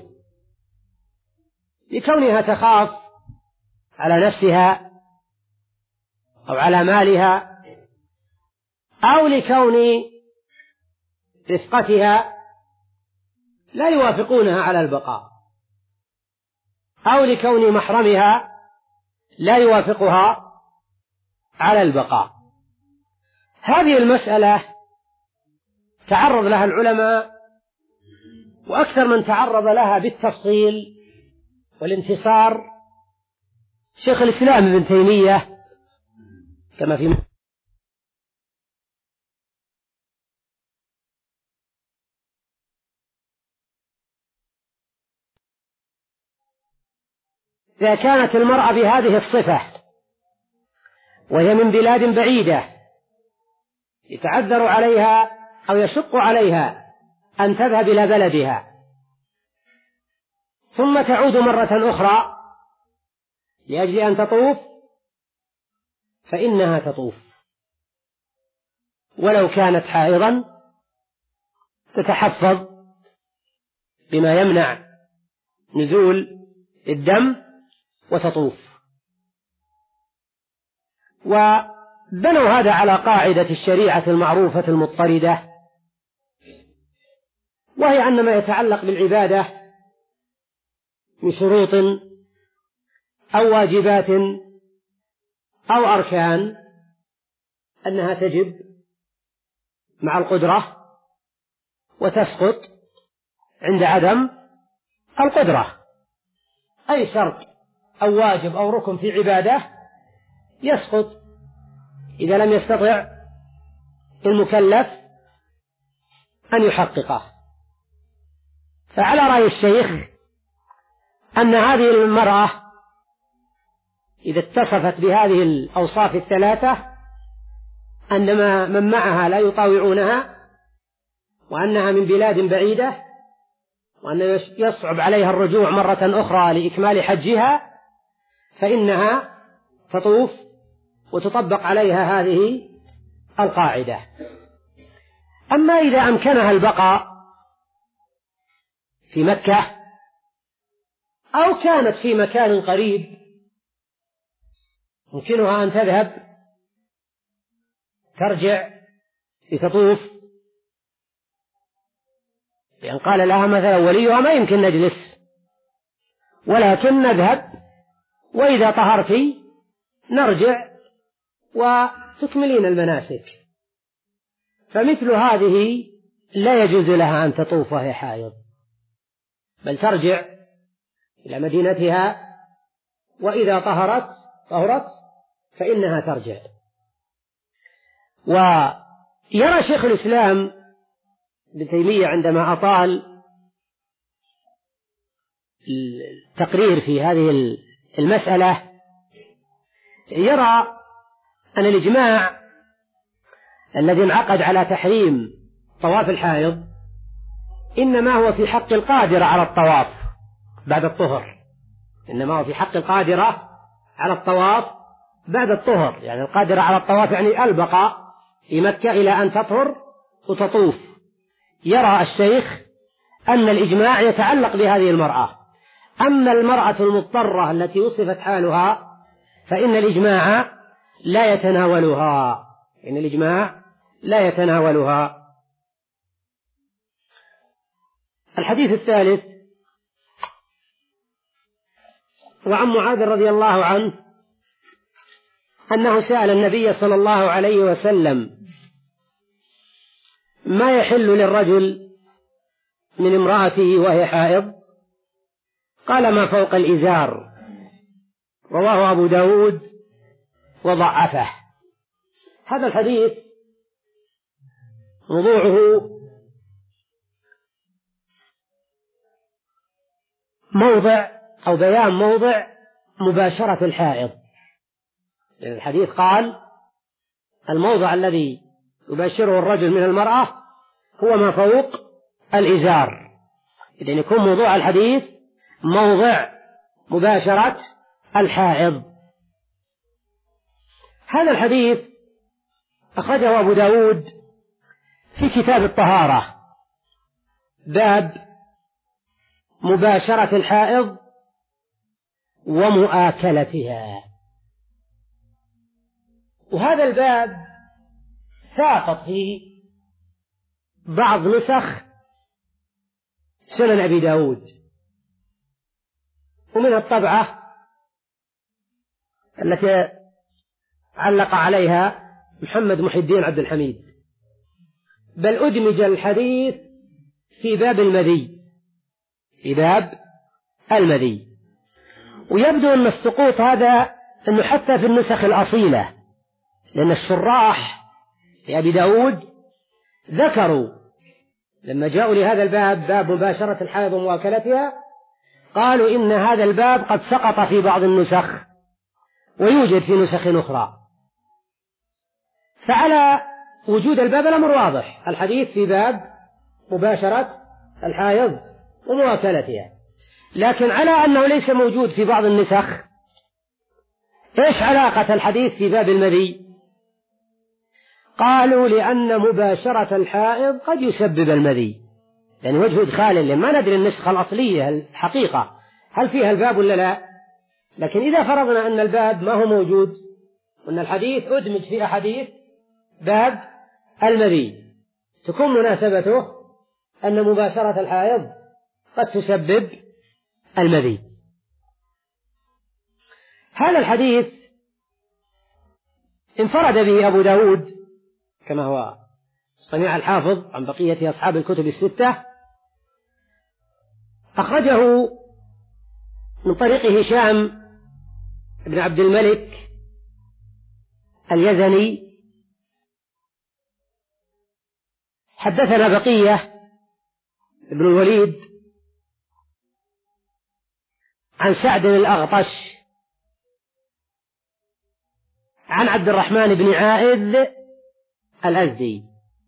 لكونها تخاف على نفسها أو على مالها، أو لكون رفقتها لا يوافقونها على البقاء، أو لكون محرمها لا يوافقها على البقاء. هذه المسألة تعرض لها العلماء، وأكثر من تعرض لها بالتفصيل والانتصار شيخ الإسلام ابن تيمية، كما في إذا كانت المرأة بهذه الصفة وهي من بلاد بعيدة يتعذر عليها أو يشق عليها أن تذهب إلى بلدها، ثم تعود مرة أخرى لأجل أن تطوف فإنها تطوف، ولو كانت حائضا تتحفظ بما يمنع نزول الدم وتطوف. وبنوا هذا على قاعدة الشريعة المعروفة المضطردة، وهي أن ما يتعلق بالعبادة من شروط أو واجبات أو أركان أنها تجب مع القدرة وتسقط عند عدم القدرة. أي شرط أو واجب أو ركن في عبادة يسقط إذا لم يستطع المكلف أن يحققه. فعلى رأي الشيخ أن هذه المرأة إذا اتصفت بهذه الأوصاف الثلاثة أن من معها لا يطاوعونها، وأنها من بلاد بعيدة، وأن يصعب عليها الرجوع مرة أخرى لإكمال حجها، فإنها تطوف وتطبق عليها هذه القاعدة. أما إذا أمكنها البقاء في مكة أو كانت في مكان قريب يمكنها أن تذهب ترجع لتطوف، لأن قال لها مثلا وليها ما يمكن نجلس ولكن نذهب، وإذا طهرت نرجع وتكملين المناسك. فمثل هذه لا يجوز لها أن تطوف وهي حائض، بل ترجع إلى مدينتها، وإذا طهرت طهرت فإنها ترجع. ويرى شيخ الإسلام ابن تيمية عندما أطال التقرير في هذه المسألة يرى أن الإجماع الذي انعقد على تحريم طواف الحائض إنما هو في حق القادرة على الطواف بعد الطهر، إنما هو في حق القادرة على الطواف بعد الطهر، يعني القادرة على الطواف يعني البقاء في مكة إلى أن تطهر وتطوف. يرى الشيخ أن الإجماع يتعلق بهذه المرأة. أما المرأة المضطرة التي وصفت حالها فإن الإجماع لا يتناولها، إن الإجماع لا يتناولها. الحديث الثالث: وعن معاذ رضي الله عنه أنه سأل النبي صلى الله عليه وسلم ما يحل للرجل من امرأته وهي حائض؟ قال: ما فوق الإزار. رواه أبو داود وضعفه. هذا الحديث موضوعه موضع أو بيان موضع مباشرة الحائض. الحديث قال الموضع الذي يباشره الرجل من المرأة هو ما فوق الإزار، إذن يكون موضوع الحديث موضع مباشرة الحائض. هذا الحديث أخرجه أبو داود في كتاب الطهارة، باب مباشرة الحائض ومؤاكلتها. وهذا الباب ساقط في بعض نسخ سنن أبي داود، ومن الطبعة التي علق عليها محمد محي الدين عبد الحميد، بل أدمج الحديث في باب المذي، في باب المذي. ويبدو أن السقوط هذا أنه حتى في النسخ الأصيلة، لأن الشراح في أبي داود ذكروا لما جاءوا لهذا الباب، باب مباشرة الحائض ومؤاكلتها، قالوا إن هذا الباب قد سقط في بعض النسخ ويوجد في نسخ أخرى. فعلى وجود الباب الأمر واضح، الحديث في باب مباشرة الحائض ومؤاكلتها. لكن على أنه ليس موجود في بعض النسخ. إيش علاقة الحديث في باب المذي؟ قالوا لأن مباشرة الحائض قد يسبب المذي، يعني وجه إدخال، لأن ما ندري النسخة الأصلية الحقيقة هل فيها الباب ولا لا. لكن إذا فرضنا أن الباب ما هو موجود وأن الحديث أدمج في أحاديث باب المذي، تكون مناسبته أن مباشرة الحائض قد تسبب المذي. هذا الحديث انفرد به أبو داود كما هو صنيع الحافظ عن بقية أصحاب الكتب الستة. أخرجه من طريق هشام بن عبد الملك اليزني. حدثنا بقية بن الوليد عن سعد الأغطش عن عبد الرحمن بن عائذ الأزدي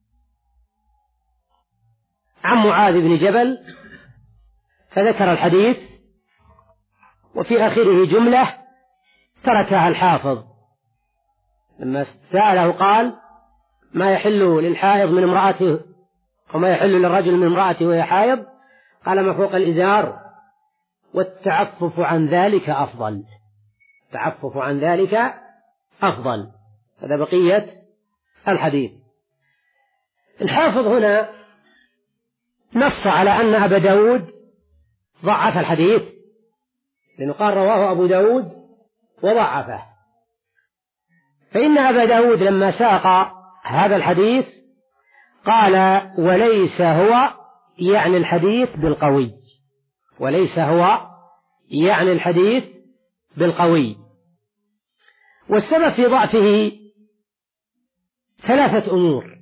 عن معاذ بن جبل، فذكر الحديث وفي آخره جملة تركها الحافظ لما سأله قال: ما يحل للحائض من امرأته وما يحل للرجل من امرأته وهي حائض؟ قال: ما فوق الإزار، والتعفف عن ذلك أفضل. التعفف عن ذلك أفضل. هذا بقية الحديث. الحافظ هنا نص على أن أبا داود ضعف الحديث، لأنه قال رواه أبو داود وضعفه. فإن أبا داود لما ساق هذا الحديث قال: وليس هو يعني الحديث بالقوي، وليس هو يعني الحديث بالقوي. والسبب في ضعفه ثلاثة أمور.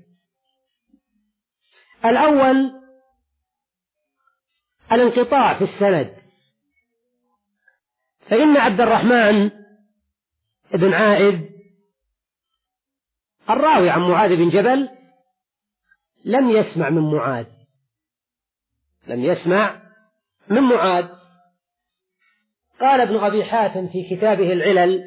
الأول الانقطاع في السند، فإن عبد الرحمن بن عائذ الراوي عن معاذ بن جبل لم يسمع من معاذ، لم يسمع من معاذ. قال ابن أبي حاتم في كتابه العلل: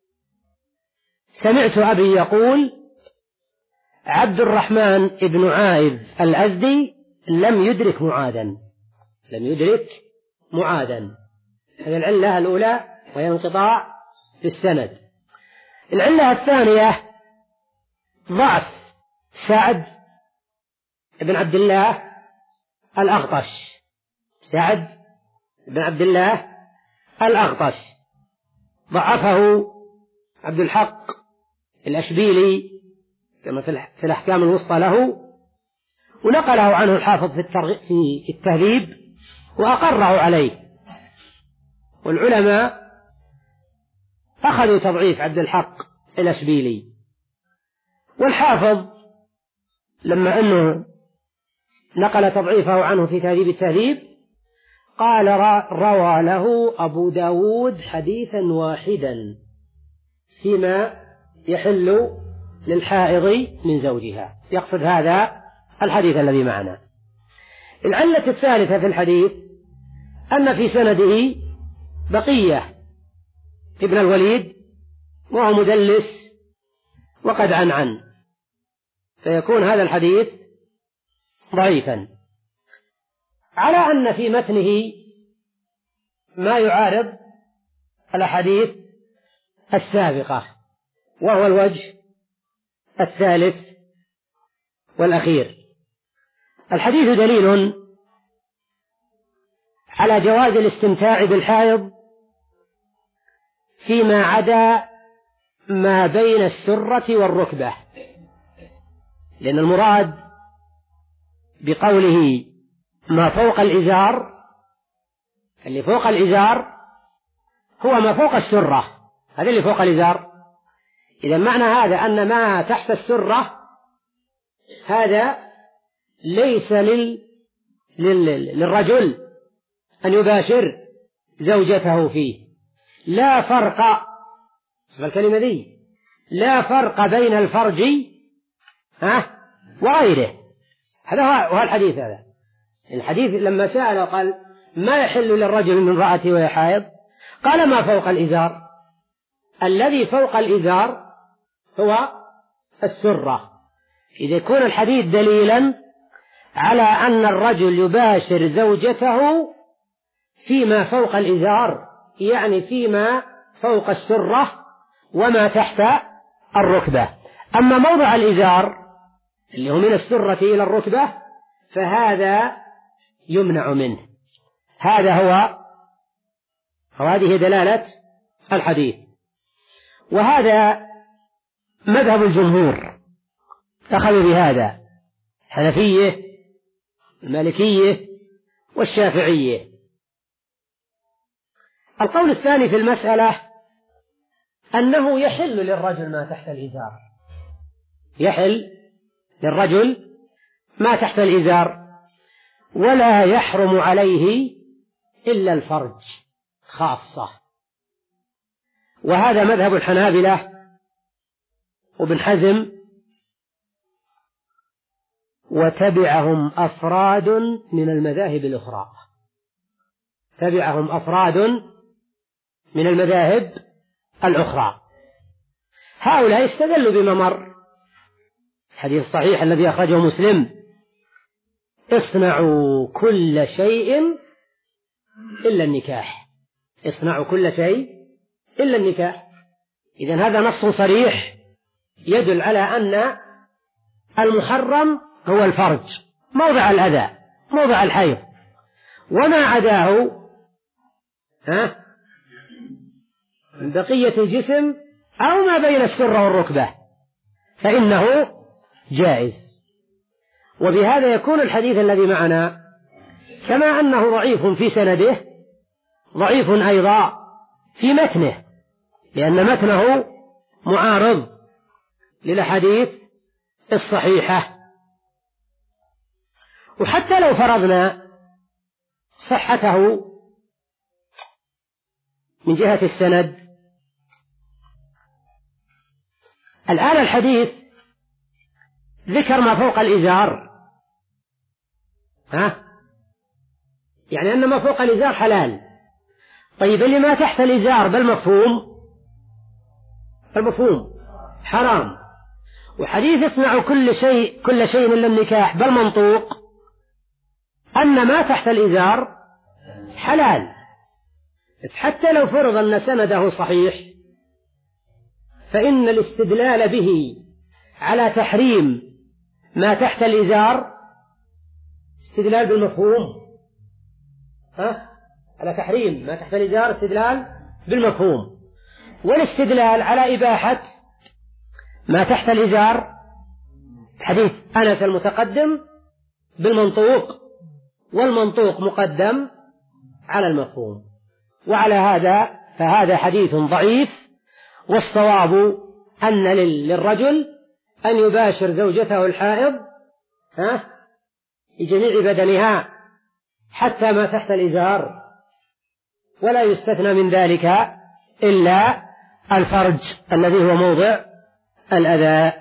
سمعت أبي يقول: عبد الرحمن بن عائذ الأزدي لم يدرك معاذا، لم يدرك معاذا. هذه العلة الأولى، وهي انقطاع في السند. العلة الثانية ضعف سعد بن عبد الله الأغطش، سعد بن عبد الله الأغطش ضعفه عبد الحق الأشبيلي كما في الأحكام الوسطى له، ونقله عنه الحافظ في التهذيب وأقره عليه. والعلماء أخذوا تضعيف عبد الحق الأشبيلي. والحافظ لما أنه نقل تضعيفه عنه في تهذيب التهذيب قال: روى له أبو داود حديثا واحدا فيما يحل للحائض من زوجها، يقصد هذا الحديث الذي معنا. العلة الثالثة في الحديث أن في سنده بقية ابن الوليد وهو مدلس وقد عنعن، فيكون هذا الحديث ضعيفا، على أن في متنه ما يعارض الأحاديث السابقة، وهو الوجه الثالث والأخير. الحديث دليل على جواز الاستمتاع بالحائض فيما عدا ما بين السرة والركبة، لأن المراد بقوله ما فوق الإزار، اللي فوق الإزار هو ما فوق السرة، هذا اللي فوق الإزار. إذا معنى هذا أن ما تحت السرة هذا ليس لل... لل... للرجل أن يباشر زوجته فيه. لا فرق، فالكلمة دي لا فرق بين الفرج ها وغيره. هذا هو الحديث. هذا الحديث لما سأل قال: ما يحل للرجل من امرأته وهي حائض؟ قال ما فوق الإزار. الذي فوق الإزار هو السرة. إذا يكون الحديث دليلا على أن الرجل يباشر زوجته فيما فوق الإزار، يعني فيما فوق السرة وما تحت الركبة. أما موضع الإزار اللي هو من السرة إلى الركبة فهذا يمنع منه. هذا هو وهذه دلالة الحديث. وهذا مذهب الجمهور، أخذوا بهذا الحنفية المالكية والشافعية. القول الثاني في المسألة أنه يحل للرجل ما تحت الإزار، يحل للرجل ما تحت الإزار، ولا يحرم عليه إلا الفرج خاصة. وهذا مذهب الحنابلة وابن حزم، وتبعهم أفراد من المذاهب الأخرى، تبعهم أفراد من المذاهب الأخرى. هؤلاء استدلوا بما مر الحديث الصحيح الذي أخرجه مسلم: اصنعوا كل شيء إلا النكاح، اصنعوا كل شيء إلا النكاح. إذن هذا نص صريح يدل على أن المحرم هو الفرج، موضع الأذى، موضع الحيض، وما عداه ها من بقية الجسم أو ما بين السرة والركبة فإنه جائز. وبهذا يكون الحديث الذي معنا كما أنه ضعيف في سنده ضعيف أيضا في متنه، لأن متنه معارض للأحاديث الصحيحة. وحتى لو فرضنا صحته من جهة السند، الآن الحديث ذكر ما فوق الإزار، ها يعني أن ما فوق الإزار حلال. طيب اللي ما تحت الإزار بالمفهوم المفهوم حرام. وحديث اصنعوا كل شيء كل شيء إلا النكاح بالمنطوق أن ما تحت الإزار حلال. حتى لو فرض أن سنده صحيح فإن الاستدلال به على تحريم ما تحت الإزار استدلال بالمفهوم، ها على تحريم ما تحت الإزار استدلال بالمفهوم، والاستدلال على إباحة ما تحت الإزار حديث أنس المتقدم بالمنطوق، والمنطوق مقدم على المفهوم. وعلى هذا فهذا حديث ضعيف، والصواب أن للرجل أن يباشر زوجته الحائض ها لجميع بدنها حتى ما تحت الإزار، ولا يستثنى من ذلك إلا الفرج الذي هو موضع الأذى.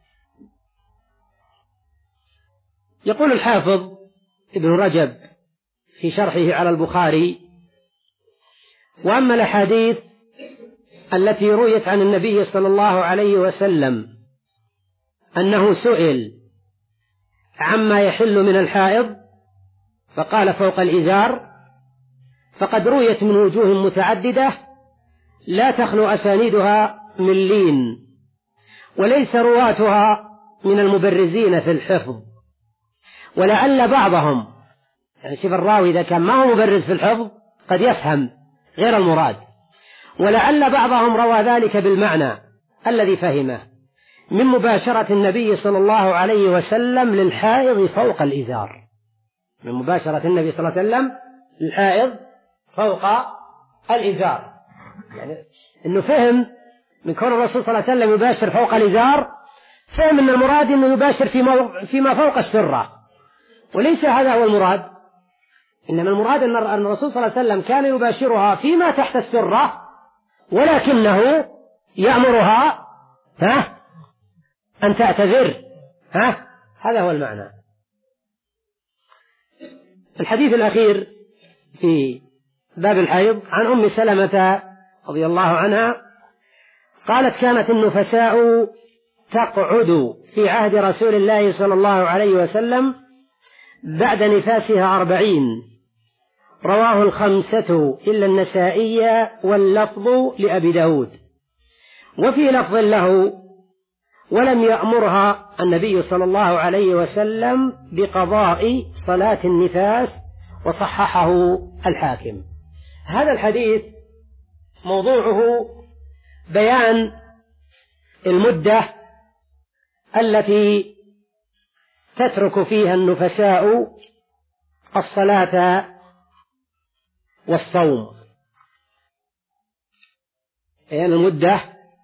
يقول الحافظ ابن رجب في شرحه على البخاري: وأما الأحاديث التي رويت عن النبي صلى الله عليه وسلم أنه سئل عما يحل من الحائض فقال فوق الإزار، فقد رويت من وجوه متعددة لا تخلو أسانيدها من لين، وليس رواتها من المبرزين في الحفظ، ولعل بعضهم يعني شوف الراوي إذا كان ما هو مبرز في الحفظ قد يفهم غير المراد، ولعل بعضهم روى ذلك بالمعنى الذي فهمه من مباشرة النبي صلى الله عليه وسلم للحائض فوق الإزار، من مباشرة النبي صلى الله عليه وسلم للحائض فوق الإزار، يعني أنه فهم من كون الرسول صلى الله عليه وسلم يباشر فوق الإزار، فهم أن المراد أنه يباشر فيما, فيما فوق السرة، وليس هذا هو المراد، إنما المراد أن الرسول صلى الله عليه وسلم كان يباشرها فيما تحت السرة، ولكنه يأمرها ها أن تعتذر، ها هذا هو المعنى. الحديث الأخير في باب الحيض عن أم سلمة رضي الله عنها قالت كانت النفساء تقعد في عهد رسول الله صلى الله عليه وسلم بعد نفاسها أربعين، رواه الخمسة إلا النسائي واللفظ لأبي داود. وفي لفظ له ولم يأمرها النبي صلى الله عليه وسلم بقضاء صلاة النفاس، وصححه الحاكم. هذا الحديث موضوعه بيان المدة التي تترك فيها النفساء الصلاة والصوم، يعني المدة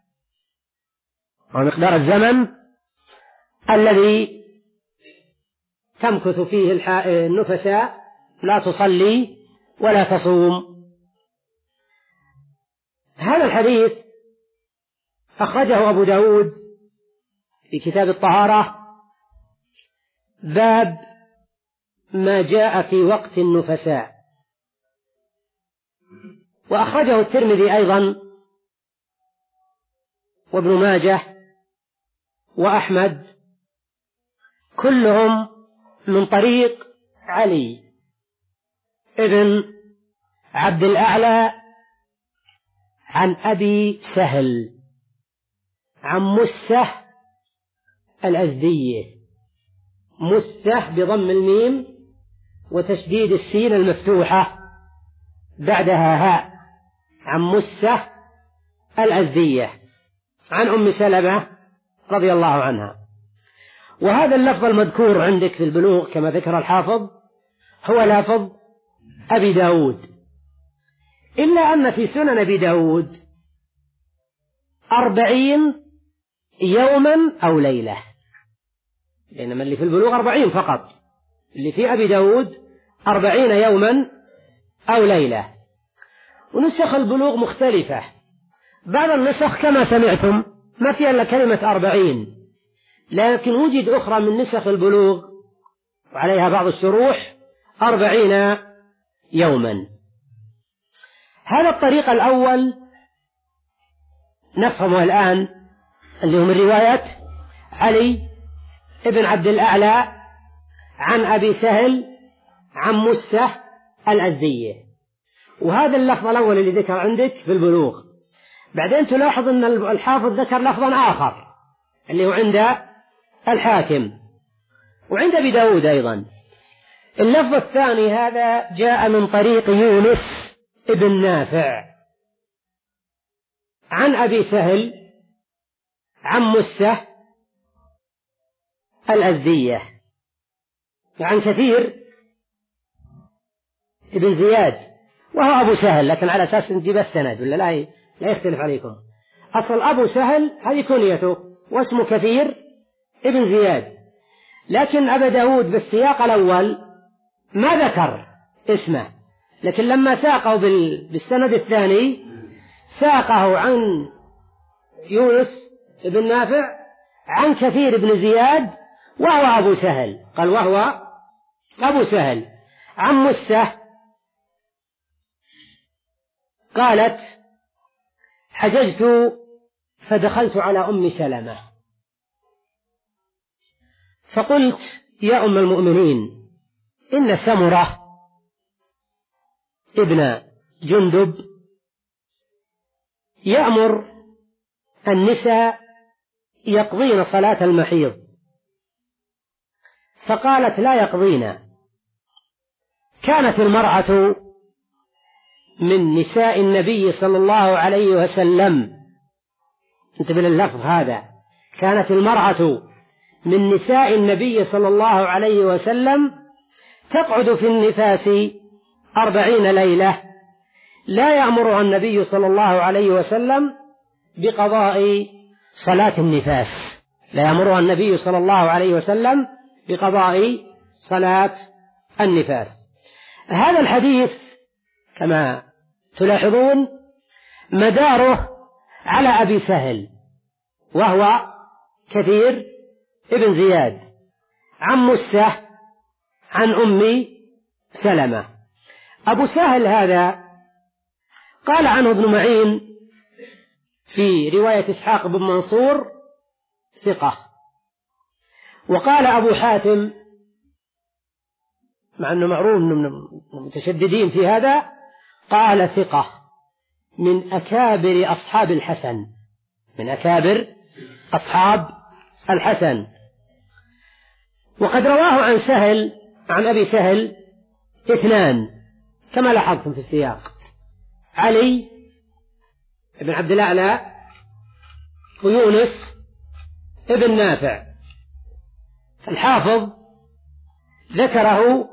ومقدار الزمن الذي تمكث فيه النفساء لا تصلي ولا تصوم. هذا الحديث أخرجه أبو داود في كتاب الطهارة باب ما جاء في وقت النفساء، وأخرجه الترمذي أيضا وابن ماجه وأحمد، كلهم من طريق علي ابن عبد الأعلى عن أبي سهل عن مسة الأزدية، مسة بضم الميم وتشديد السين المفتوحة بعدها هاء، عن مسة الأزدية عن أم سلمة رضي الله عنها. وهذا اللفظ المذكور عندك في البلوغ كما ذكر الحافظ هو لفظ أبي داود، إلا أن في سنن أبي داود أربعين يوما أو ليلة، لأنما اللي في البلوغ أربعين فقط، اللي في أبي داود أربعين يوما أو ليلة. ونسخ البلوغ مختلفة، بعض النسخ كما سمعتم ما فيها إلا كلمة أربعين، لكن وجد أخرى من نسخ البلوغ وعليها بعض الشروح أربعين يوما. هذا الطريق الأول نفهمه الآن، اللي هو من رواية علي ابن عبد الأعلى عن أبي سهل عن مسة الأزدية. وهذا اللفظ الأول اللي ذكر عندك في البلوغ. بعدين تلاحظ أن الحافظ ذكر لفظا آخر اللي هو عند الحاكم وعند أبي داود أيضا. اللفظ الثاني هذا جاء من طريق يونس ابن نافع عن أبي سهل عن مسة الأزدية عن كثير ابن زياد، وهو أبو سهل، لكن على أساس نجيب السند ولا لا لا يختلف عليكم. أصل أبو سهل هذه كنيته واسمه كثير ابن زياد، لكن أبا داود بالسياق الأول ما ذكر اسمه، لكن لما ساقه بالسند الثاني ساقه عن يونس ابن نافع عن كثير ابن زياد وهو أبو سهل، قال وهو أبو سهل عن مسة قالت حججت فدخلت على أم سلمة فقلت يا أم المؤمنين إن سمرة ابن جندب يأمر النساء يقضين صلاة المحيض، فقالت لا يقضين. كانت المرأة من نساء النبي صلى الله عليه وسلم، انتبه لللفظ هذا، كانت المرأة من نساء النبي صلى الله عليه وسلم تقعد في النفاس أربعين ليلة، لا يأمرها النبي صلى الله عليه وسلم بقضاء صلاة النفاس، لا يأمرها النبي صلى الله عليه وسلم بقضاء صلاة النفاس. هذا الحديث كما تلاحظون مداره على أبي سهل وهو كثير ابن زياد عن مسة عن أم سلمة. أبو سهل هذا قال عنه ابن معين في رواية إسحاق بن منصور ثقة، وقال أبو حاتم مع أنه معروف من المتشددين في هذا قال ثقة من أكابر أصحاب الحسن، من أكابر أصحاب الحسن. وقد رواه عن سهل عن أبي سهل اثنان كما لاحظتم في السياق، علي بن عبد الأعلى ويونس ابن نافع. الحافظ ذكره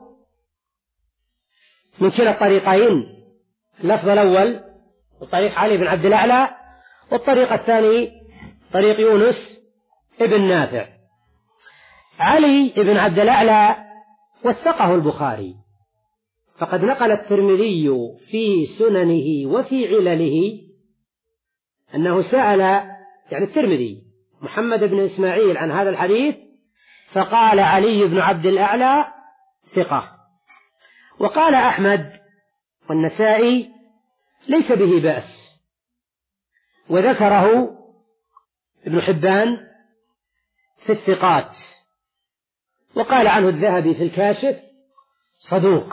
من كلا الطريقين، اللفظ الأول طريق علي بن عبد الأعلى، والطريق الثاني طريق يونس ابن نافع. علي بن عبد الأعلى وثقه البخاري، فقد نقل الترمذي في سننه وفي علله أنه سأل يعني الترمذي محمد بن إسماعيل عن هذا الحديث فقال علي بن عبد الأعلى ثقة. وقال أحمد والنسائي ليس به بأس، وذكره ابن حبان في الثقات، وقال عنه الذهبي في الكاشف صدوق.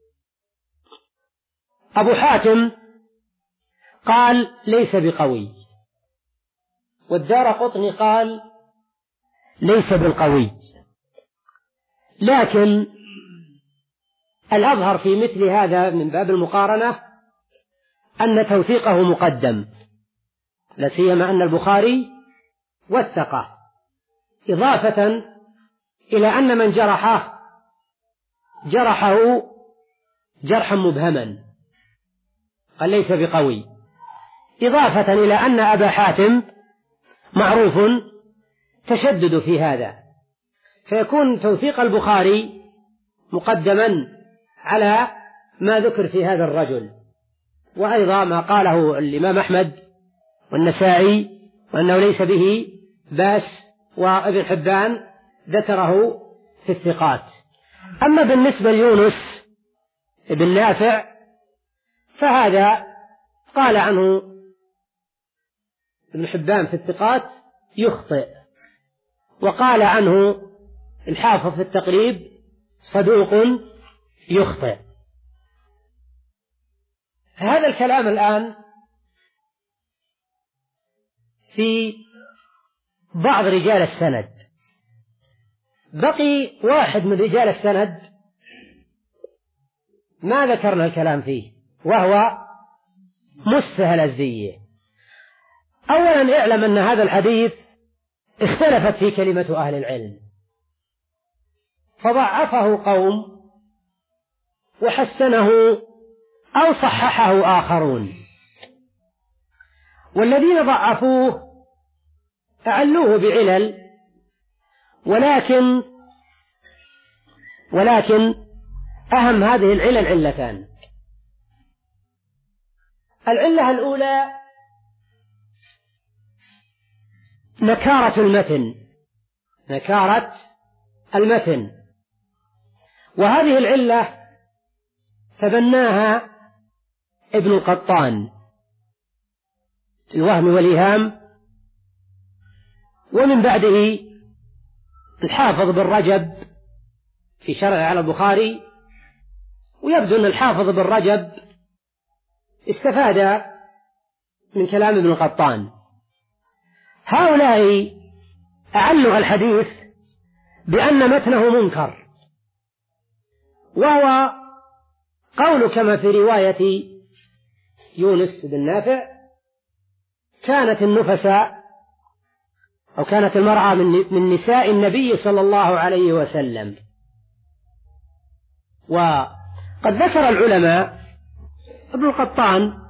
أبو حاتم قال ليس بقوي، والدارقطني قال ليس بالقوي، لكن الأظهر في مثل هذا من باب المقارنة أن توثيقه مقدم، لا سيما أن البخاري وثقه، إضافة إلى أن من جرحه جرحه جرحا مبهما قال ليس بقوي، إضافة إلى أن أبا حاتم معروف تشدد في هذا، فيكون توثيق البخاري مقدما على ما ذكر في هذا الرجل. وأيضا ما قاله الإمام أحمد والنسائي وأنه ليس به بأس، وابن حبان ذكره في الثقات. أما بالنسبة ليونس ابن نافع فهذا قال عنه ابن حبان في الثقات يخطئ، وقال عنه الحافظ في التقريب صدوق يخطئ. هذا الكلام الآن في بعض رجال السند. بقي واحد من رجال السند ما ذكرنا الكلام فيه، وهو مسه الأزدية. أولا اعلم أن هذا الحديث اختلفت في كلمة أهل العلم، فضعفه قوم وحسنه أو صححه آخرون، والذين ضعفوه أعلوه بعلل، ولكن ولكن أهم هذه العلل علتان. العلة الأولى نكارة المتن، نكارة المتن، وهذه العلة تبناها ابن القطان في الوهم والإيهام، ومن بعده الحافظ بن رجب في شرح على البخاري. ويبدو أن الحافظ بن رجب استفاد من كلام ابن القطان. هؤلاء أعلوا الحديث بأن متنه منكر، وهو قول كما في رواية يونس بن نافع كانت النفساء أو كانت المرأة من نساء النبي صلى الله عليه وسلم. وقد ذكر العلماء ابن القطان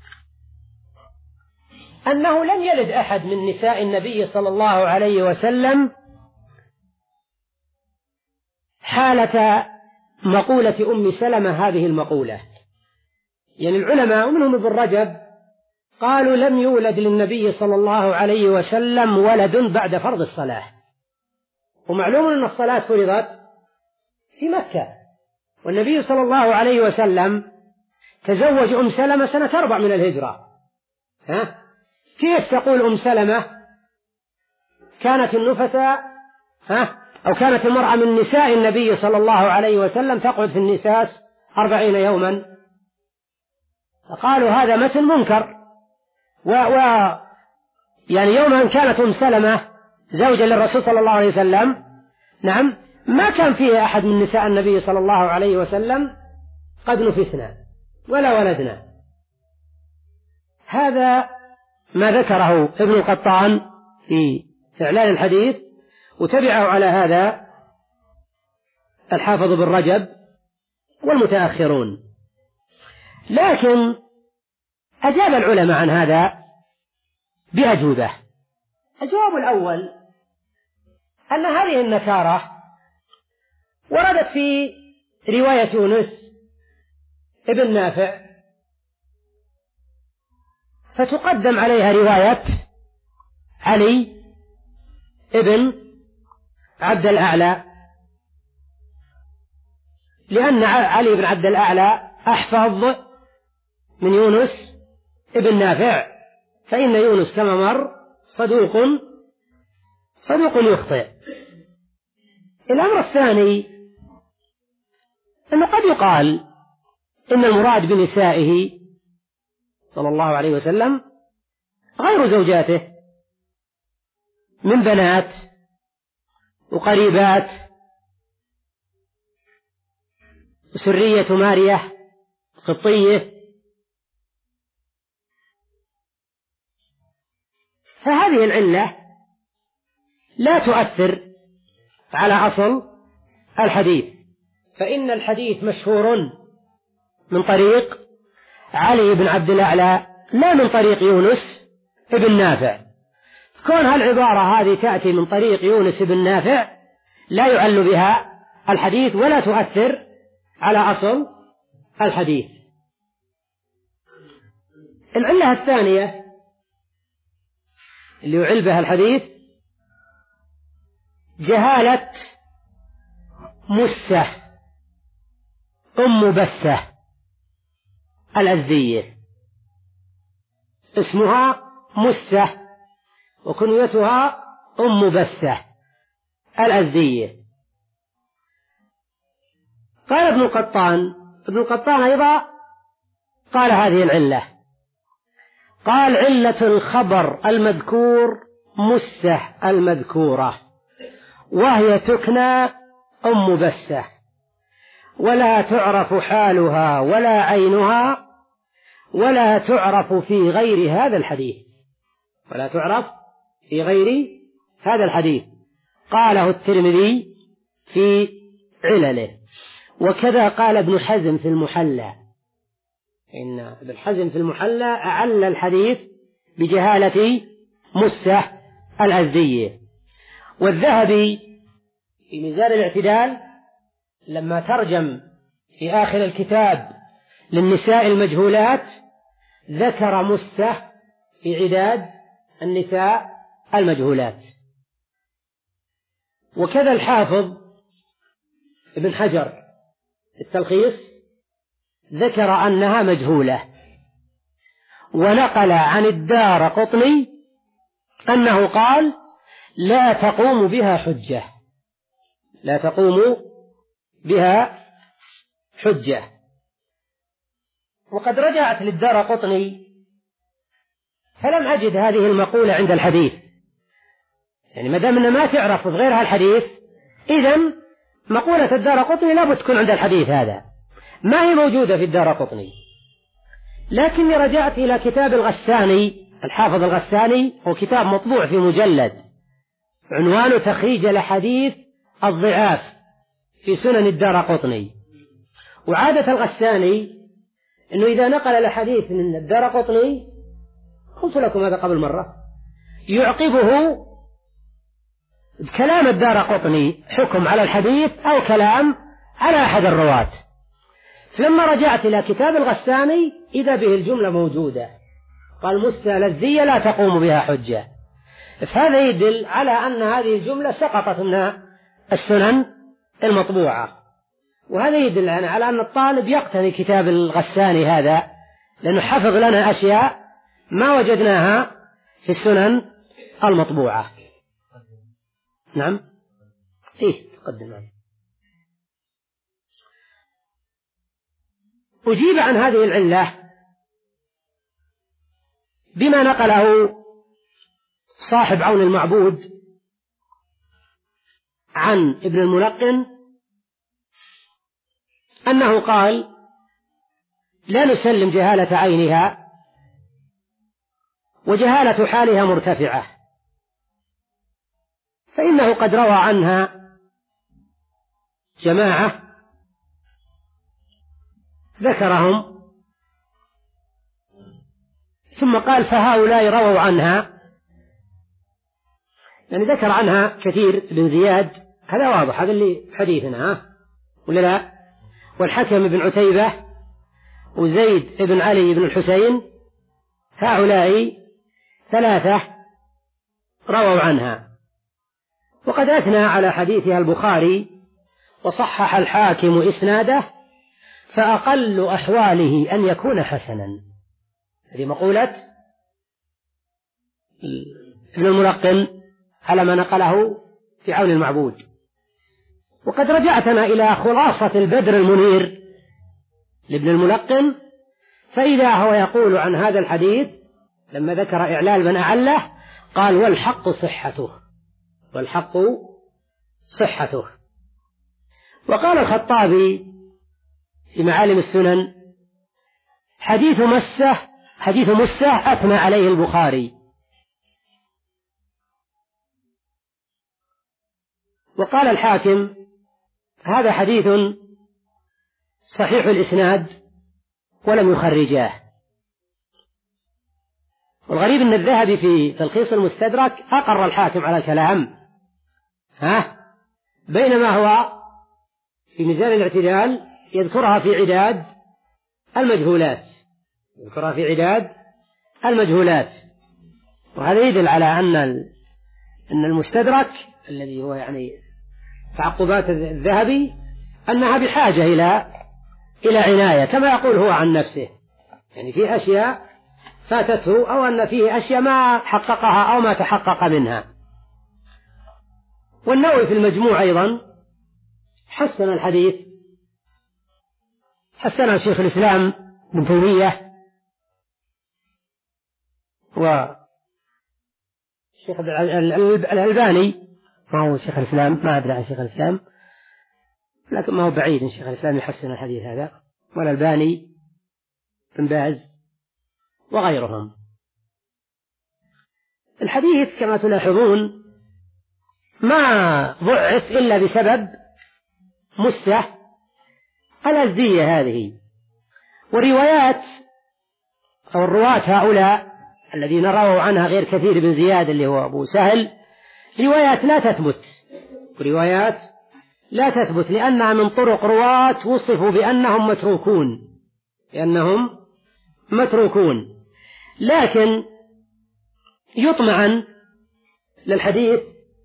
أنه لم يلد أحد من نساء النبي صلى الله عليه وسلم حالة مقولة أم سلمة هذه المقولة. يعني العلماء ومنهم ابن رجب قالوا لم يولد للنبي صلى الله عليه وسلم ولد بعد فرض الصلاة، ومعلوم أن الصلاة فرضت في مكة، والنبي صلى الله عليه وسلم تزوج أم سلمة سنة أربع من الهجرة. ها؟ كيف تقول أم سلمة كانت النفساء ها أو كانت المرأة من نساء النبي صلى الله عليه وسلم تقعد في النساس أربعين يوما؟ فقالوا هذا متن منكر. و, و يعني يوم أن كانت أم سلمة زوجا للرسول صلى الله عليه وسلم، نعم، ما كان فيه أحد من نساء النبي صلى الله عليه وسلم قد نفسنا ولا ولدنا. هذا ما ذكره ابن القطان في إعلان الحديث، وتبعه على هذا الحافظ بن رجب والمتأخرون. لكن أجاب العلماء عن هذا بأجوبة. الجواب الأول أن هذه النكارة وردت في رواية يونس ابن نافع، فتقدم عليها رواية علي ابن عبد الأعلى، لأن علي بن عبد الأعلى أحفظ من يونس ابن نافع، فإن يونس كما مر صدوق صدوق يخطئ. الأمر الثاني أنه قد يقال إن المراد بنسائه صلى الله عليه وسلم غير زوجاته من بنات وقريبات وسرية مارية قبطية. فهذه العلة لا تؤثر على أصل الحديث، فإن الحديث مشهور من طريق علي بن عبد الأعلى لا من طريق يونس ابن نافع. كون هالعبارة هذه تأتي من طريق يونس بن نافع لا يعل بها الحديث ولا تؤثر على أصل الحديث. العلة الثانية اللي يعل بها الحديث جهالة مسة أم بسة الأزدية، اسمها مسة وكنيتها أم بسة الأزدية. قال ابن القطان ابن القطان أيضا قال هذه العلة، قال علة الخبر المذكور مسة المذكورة، وهي تكنى أم بسة، ولا تعرف حالها ولا عينها، ولا تعرف في غير هذا الحديث ولا تعرف في غير هذا الحديث. قاله الترمذي في علله، وكذا قال ابن حزم في المحلى، إن ابن حزم في المحلى أعل الحديث بجهالة مسة الأزدية. والذهبي في ميزان الاعتدال لما ترجم في آخر الكتاب للنساء المجهولات ذكر مسة في عداد النساء المجهولات. وكذا الحافظ ابن حجر التلخيص ذكر أنها مجهولة، ونقل عن الدارقطني أنه قال لا تقوم بها حجة لا تقوم بها حجة. وقد رجعت للدارقطني فلم أجد هذه المقولة عند الحديث، يعني ما دام أن ما تعرف بغيرها الحديث إذن مقولة الدارقطني لا بد تكون عند الحديث، هذا ما هي موجودة في الدارقطني. لكني رجعت إلى كتاب الغساني، الحافظ الغساني، هو كتاب مطبوع في مجلد عنوانه تخريج الأحاديث الضعاف في سنن الدارقطني. وعادة الغساني أنه إذا نقل الحديث من الدارقطني، قلت لكم هذا قبل مرة، يعقبه بكلام الدارقطني حكم على الحديث أو كلام على أحد الرواة. فلما رجعت إلى كتاب الغساني إذا به الجملة موجودة، قال مسة الأزدية لا تقوم بها حجة. فهذا يدل على أن هذه الجملة سقطت من السنن المطبوعة. وهذا يدل على أن الطالب يقتني كتاب الغساني هذا، لأنه حفظ لنا أشياء ما وجدناها في السنن المطبوعة. نعم، إيه تقدم. أجيب عن هذه العلة بما نقله صاحب عون المعبود عن ابن الملقن أنه قال: لا نسلم جهالة عينها وجهالة حالها مرتفعة، فإنه قد روى عنها جماعة ذكرهم، ثم قال: فهؤلاء رووا عنها، يعني ذكر عنها كثير بن زياد، هذا واضح، هذا اللي حديثنا، ها ولا لا؟ والحكم بن عتيبة وزيد بن علي بن الحسين، هؤلاء ثلاثة رووا عنها. وقد أثنى على حديثها البخاري وصحح الحاكم إسناده، فأقل أحواله أن يكون حسنا. هذه مقولة ابن الملقن على ما نقله في عون المعبود. وقد رجعتنا إلى خلاصة البدر المنير لابن الملقن، فإذا هو يقول عن هذا الحديث لما ذكر إعلال من أعله قال: والحق صحته، والحق صحته. وقال الخطابي في معالم السنن: حديث مسه حديث مسه أثنى عليه البخاري. وقال الحاكم: هذا حديث صحيح الإسناد ولم يخرجاه. والغريب أن الذهبي في تلخيص المستدرك أقر الحاكم على الكلام، ها بينما هو في ميزان الاعتدال يذكرها في عداد المجهولات، يذكرها في عداد المجهولات. وهذا يدل على أن أن المستدرك الذي هو يعني تعقبات الذهبي أنها بحاجة إلى إلى عناية، كما يقول هو عن نفسه، يعني في أشياء فاتته، أو أن فيه أشياء ما حققها أو ما تحقق منها. والنووي في المجموع أيضا حسن الحديث، حسنه شيخ الإسلام ابن تيمية وشيخ الألباني. ما هو شيخ الإسلام، ما أدري عن شيخ الإسلام، لكن ما هو بعيد إن شيخ الإسلام يحسن الحديث هذا، والألباني بن باز وغيرهم. الحديث كما تلاحظون ما ضعف إلا بسبب مسه الأزدية هذه. وروايات أو الرواة هؤلاء الذين رووا عنها غير كثير بن زياد اللي هو أبو سهل، روايات لا تثبت، روايات لا تثبت لأنها من طرق رواة وصفوا بأنهم متروكون، لأنهم متروكون. لكن يطمعن للحديث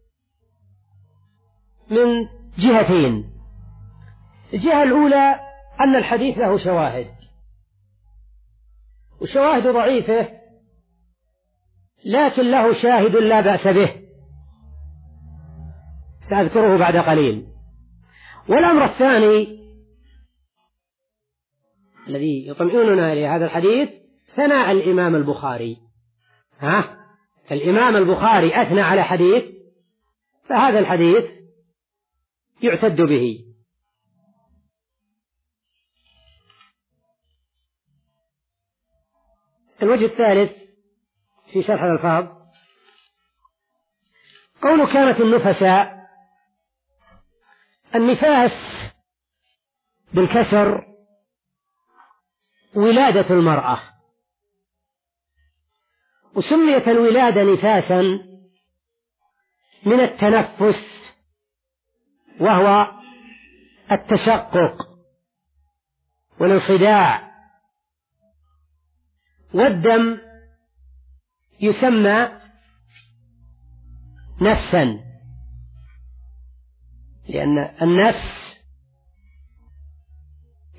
من جهتين: الجهة الأولى أن الحديث له شواهد، وشواهد ضعيفة لكن له شاهد لا بأس به، سأذكره بعد قليل. والأمر الثاني الذي يطمئننا إلى هذا الحديث ثناء الإمام البخاري، ها الإمام البخاري أثنى على حديث، فهذا الحديث يعتد به. الوجه الثالث في شرح الألفاظ: قوله كانت النفساء، النفاس بالكسر ولادة المرأة، وسميت الولادة نفاسا من التنفس، وهو التشقق والانصداع. والدم يسمى نفسا، لأن النفس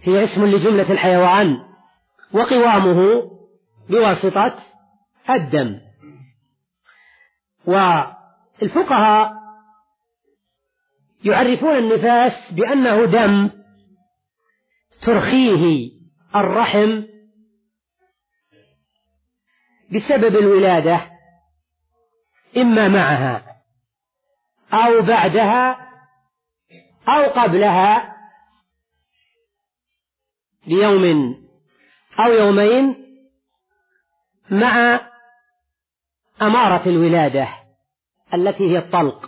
هي اسم لجملة الحيوان، وقوامه بواسطة الدم. والفقهاء يعرفون النفاس بأنه دم ترخيه الرحم بسبب الولادة، إما معها أو بعدها أو قبلها ليوم أو يومين، مع أمارة الولادة التي هي الطلق.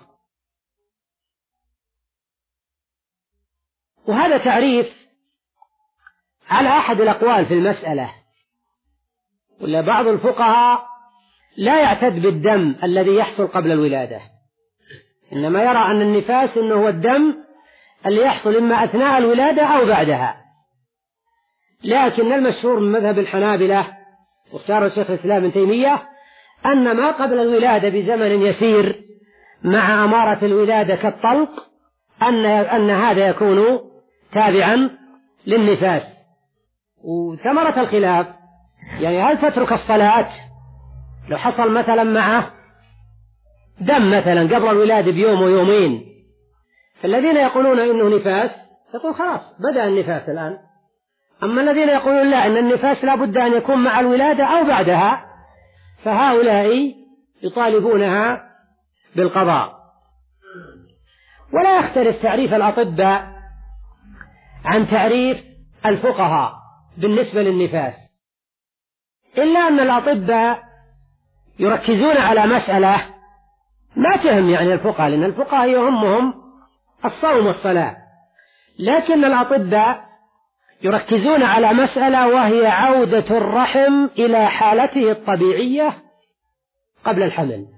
وهذا تعريف على أحد الأقوال في المسألة، ولا بعض الفقهاء لا يعتد بالدم الذي يحصل قبل الولادة، إنما يرى أن النفاس إنه هو الدم اللي يحصل إما أثناء الولادة أو بعدها. لكن المشهور من مذهب الحنابلة واختاره شيخ الإسلام ابن تيمية أن ما قبل الولادة بزمن يسير مع أمارة الولادة كالطلق أن أن هذا يكون تابعا للنفاس. وثمرة الخلاف يعني هل تترك الصلاة لو حصل مثلا معه دم مثلا قبل الولادة بيوم ويومين، فالذين يقولون إنه نفاس يقول خلاص بدأ النفاس الآن. أما الذين يقولون لا، إن النفاس لا بد أن يكون مع الولادة أو بعدها، فهؤلاء يطالبونها بالقضاء. ولا يختلف تعريف الأطباء عن تعريف الفقهاء بالنسبة للنفاس، إلا أن الأطباء يركزون على مسألة ما تهم يعني الفقهاء، لأن الفقهاء يهمهم الصوم والصلاة، لكن الأطباء يركزون على مسألة وهي عودة الرحم إلى حالته الطبيعية قبل الحمل.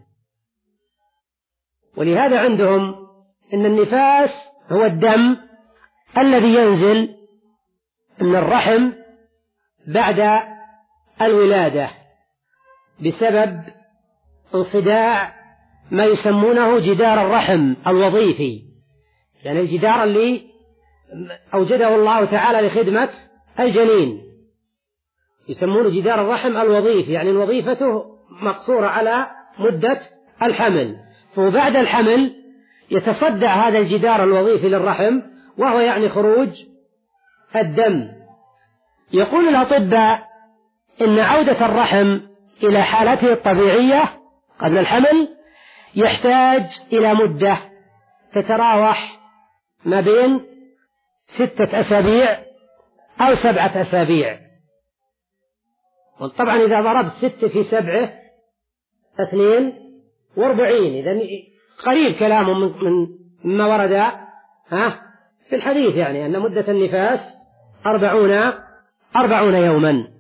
ولهذا عندهم إن النفاس هو الدم الذي ينزل من الرحم بعد الولادة بسبب انصداع ما يسمونه جدار الرحم الوظيفي، يعني الجدار اللي أوجده الله تعالى لخدمة الجنين يسمونه جدار الرحم الوظيفي، يعني وظيفته مقصورة على مدة الحمل، فبعد الحمل يتصدع هذا الجدار الوظيفي للرحم وهو يعني خروج الدم. يقول الأطباء إن عودة الرحم إلى حالته الطبيعية قبل الحمل يحتاج إلى مدة تتراوح ما بين ستة أسابيع أو سبعة أسابيع. وطبعا إذا ضربت ستة في سبعة اثنين واربعين، إذن قريب كلامه من مما ورد ها في الحديث، يعني أن مدة النفاس أربعون أربعون يوما.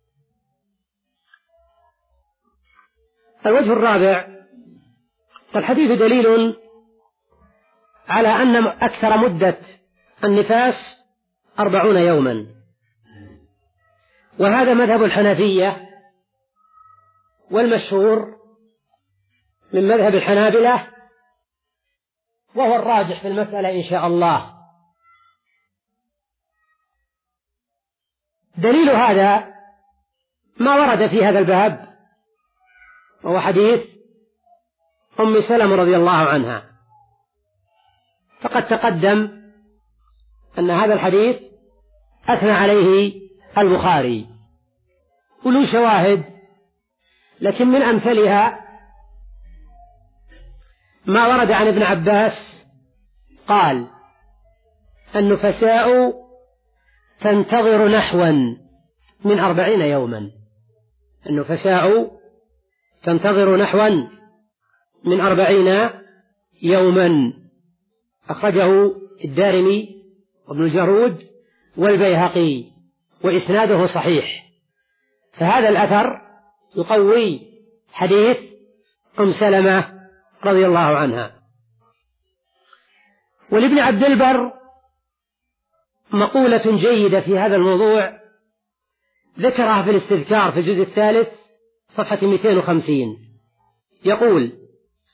الوجه الرابع: الحديث دليل على أن أكثر مدة النفاس أربعون يوما، وهذا مذهب الحنفية، والمشهور من مذهب الحنابلة، وهو الراجح في المسألة إن شاء الله. دليل هذا ما ورد في هذا الباب، وهو حديث أم سلمة رضي الله عنها، فقد تقدم أن هذا الحديث أثنى عليه البخاري وله شواهد، لكن من أمثلها ما ورد عن ابن عباس قال: النفساء تنتظر نحوا من أربعين يوما. النفساء تنتظر نحوا من أربعين يوما، أخرجه الدارمي وابن الجارود والبيهقي وإسناده صحيح. فهذا الأثر يقوي حديث أم سلمة رضي الله عنها. ولابن عبد البر مقولة جيدة في هذا الموضوع ذكرها في الاستذكار في الجزء الثالث صفحة مئتين وخمسين، يقول: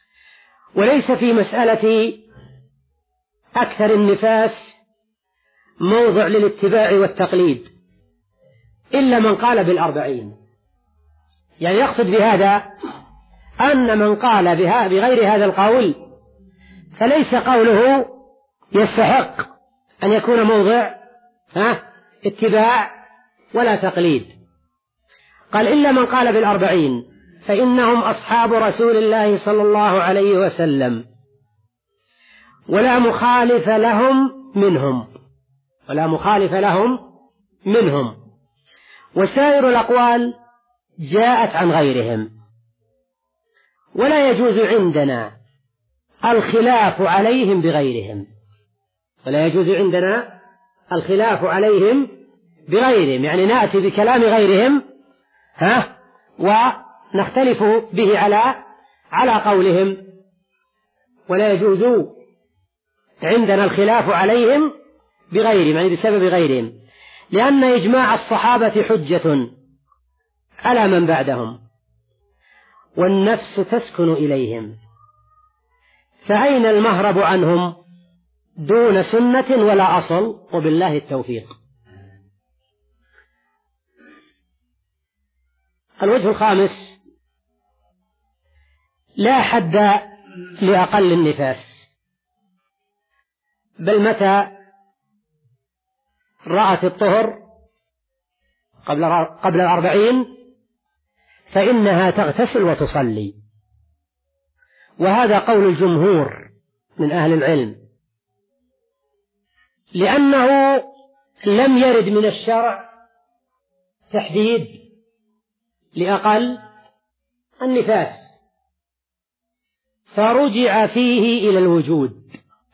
وليس في مسألة أكثر النفاس موضع للاتباع والتقليد إلا من قال بالأربعين. يعني يقصد بهذا أن من قال بها بغير هذا القول فليس قوله يستحق أن يكون موضع ها اتباع ولا تقليد. قال إلا من قال بالأربعين فإنهم أصحاب رسول الله صلى الله عليه وسلم ولا مخالف لهم منهم ولا مخالف لهم منهم وسائر الأقوال جاءت عن غيرهم. ولا يجوز عندنا الخلاف عليهم بغيرهم ولا يجوز عندنا الخلاف عليهم بغيرهم، يعني نأتي بكلام غيرهم ها ونختلف به على على قولهم، ولا يجوز عندنا الخلاف عليهم بغيرهم يعني بسبب غيرهم، لأن إجماع الصحابة حجة على من بعدهم والنفس تسكن إليهم، فأين المهرب عنهم دون سنة ولا أصل، وبالله التوفيق. الوجه الخامس: لا حد لأقل النفاس، بل متى رأت الطهر قبل قبل الأربعين فإنها تغتسل وتصلي، وهذا قول الجمهور من أهل العلم، لأنه لم يرد من الشرع تحديد لأقل النفاس، فرجع فيه إلى الوجود،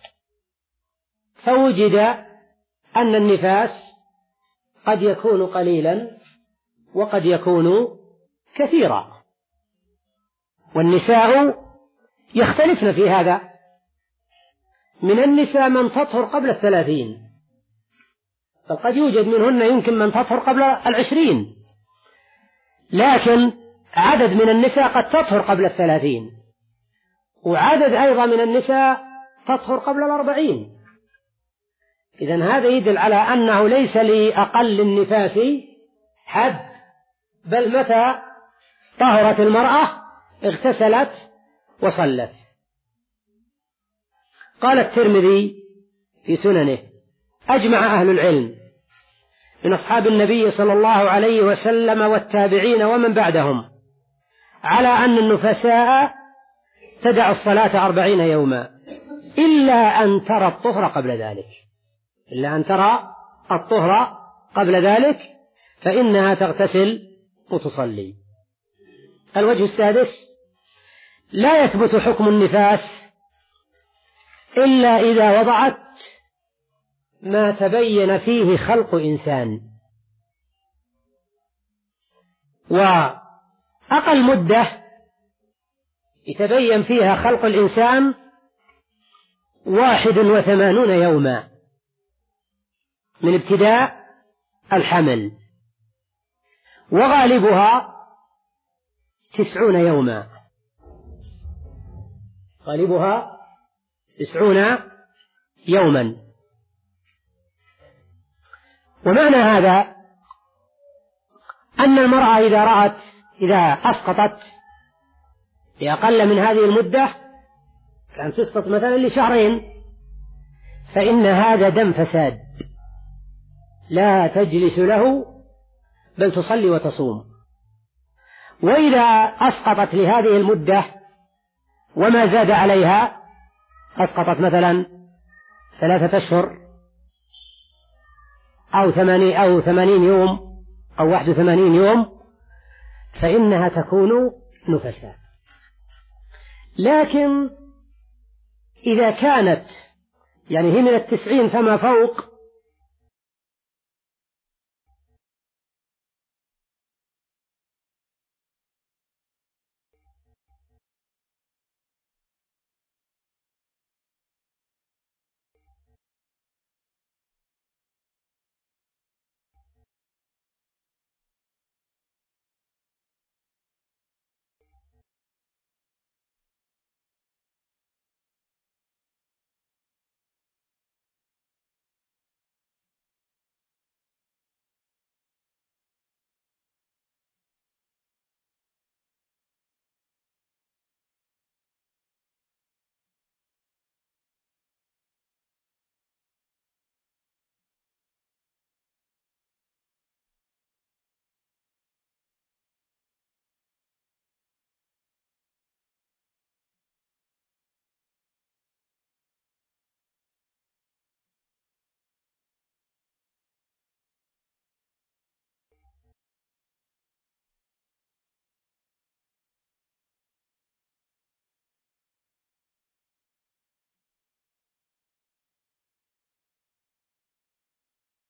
فوجد أن النفاس قد يكون قليلا وقد يكون كثيرا، والنساء يختلفن في هذا، من النساء من تطهر قبل الثلاثين، بل قد يوجد منهن يمكن من تطهر قبل العشرين، لكن عدد من النساء قد تطهر قبل الثلاثين، وعدد أيضا من النساء تطهر قبل الأربعين. إذن هذا يدل على أنه ليس لأقل النفاس حد، بل متى طهرت المرأة اغتسلت وصلت. قال الترمذي في سننه: أجمع أهل العلم من أصحاب النبي صلى الله عليه وسلم والتابعين ومن بعدهم على أن النفساء تدع الصلاة أربعين يوما إلا أن ترى الطهر قبل ذلك إلا أن ترى الطهر قبل ذلك فإنها تغتسل وتصلي. الوجه السادس: لا يثبت حكم النفاس إلا إذا وضعت ما تبين فيه خلق إنسان، وأقل مدة يتبين فيها خلق الإنسان واحد وثمانون يوما من ابتداء الحمل، وغالبها تسعون يوما غالبها تسعون يوما. ومعنى هذا أن المرأة إذا رأت إذا أسقطت لأقل من هذه المدة، كان تسقط مثلا لشهرين، فإن هذا دم فساد لا تجلس له بل تصلي وتصوم. وإذا أسقطت لهذه المدة وما زاد عليها، أسقطت مثلا ثلاثة أشهر أو ثمانين أو ثمانين يوم أو واحد وثمانين يوم، فإنها تكون نفساء. لكن إذا كانت يعني هي من التسعين فما فوق،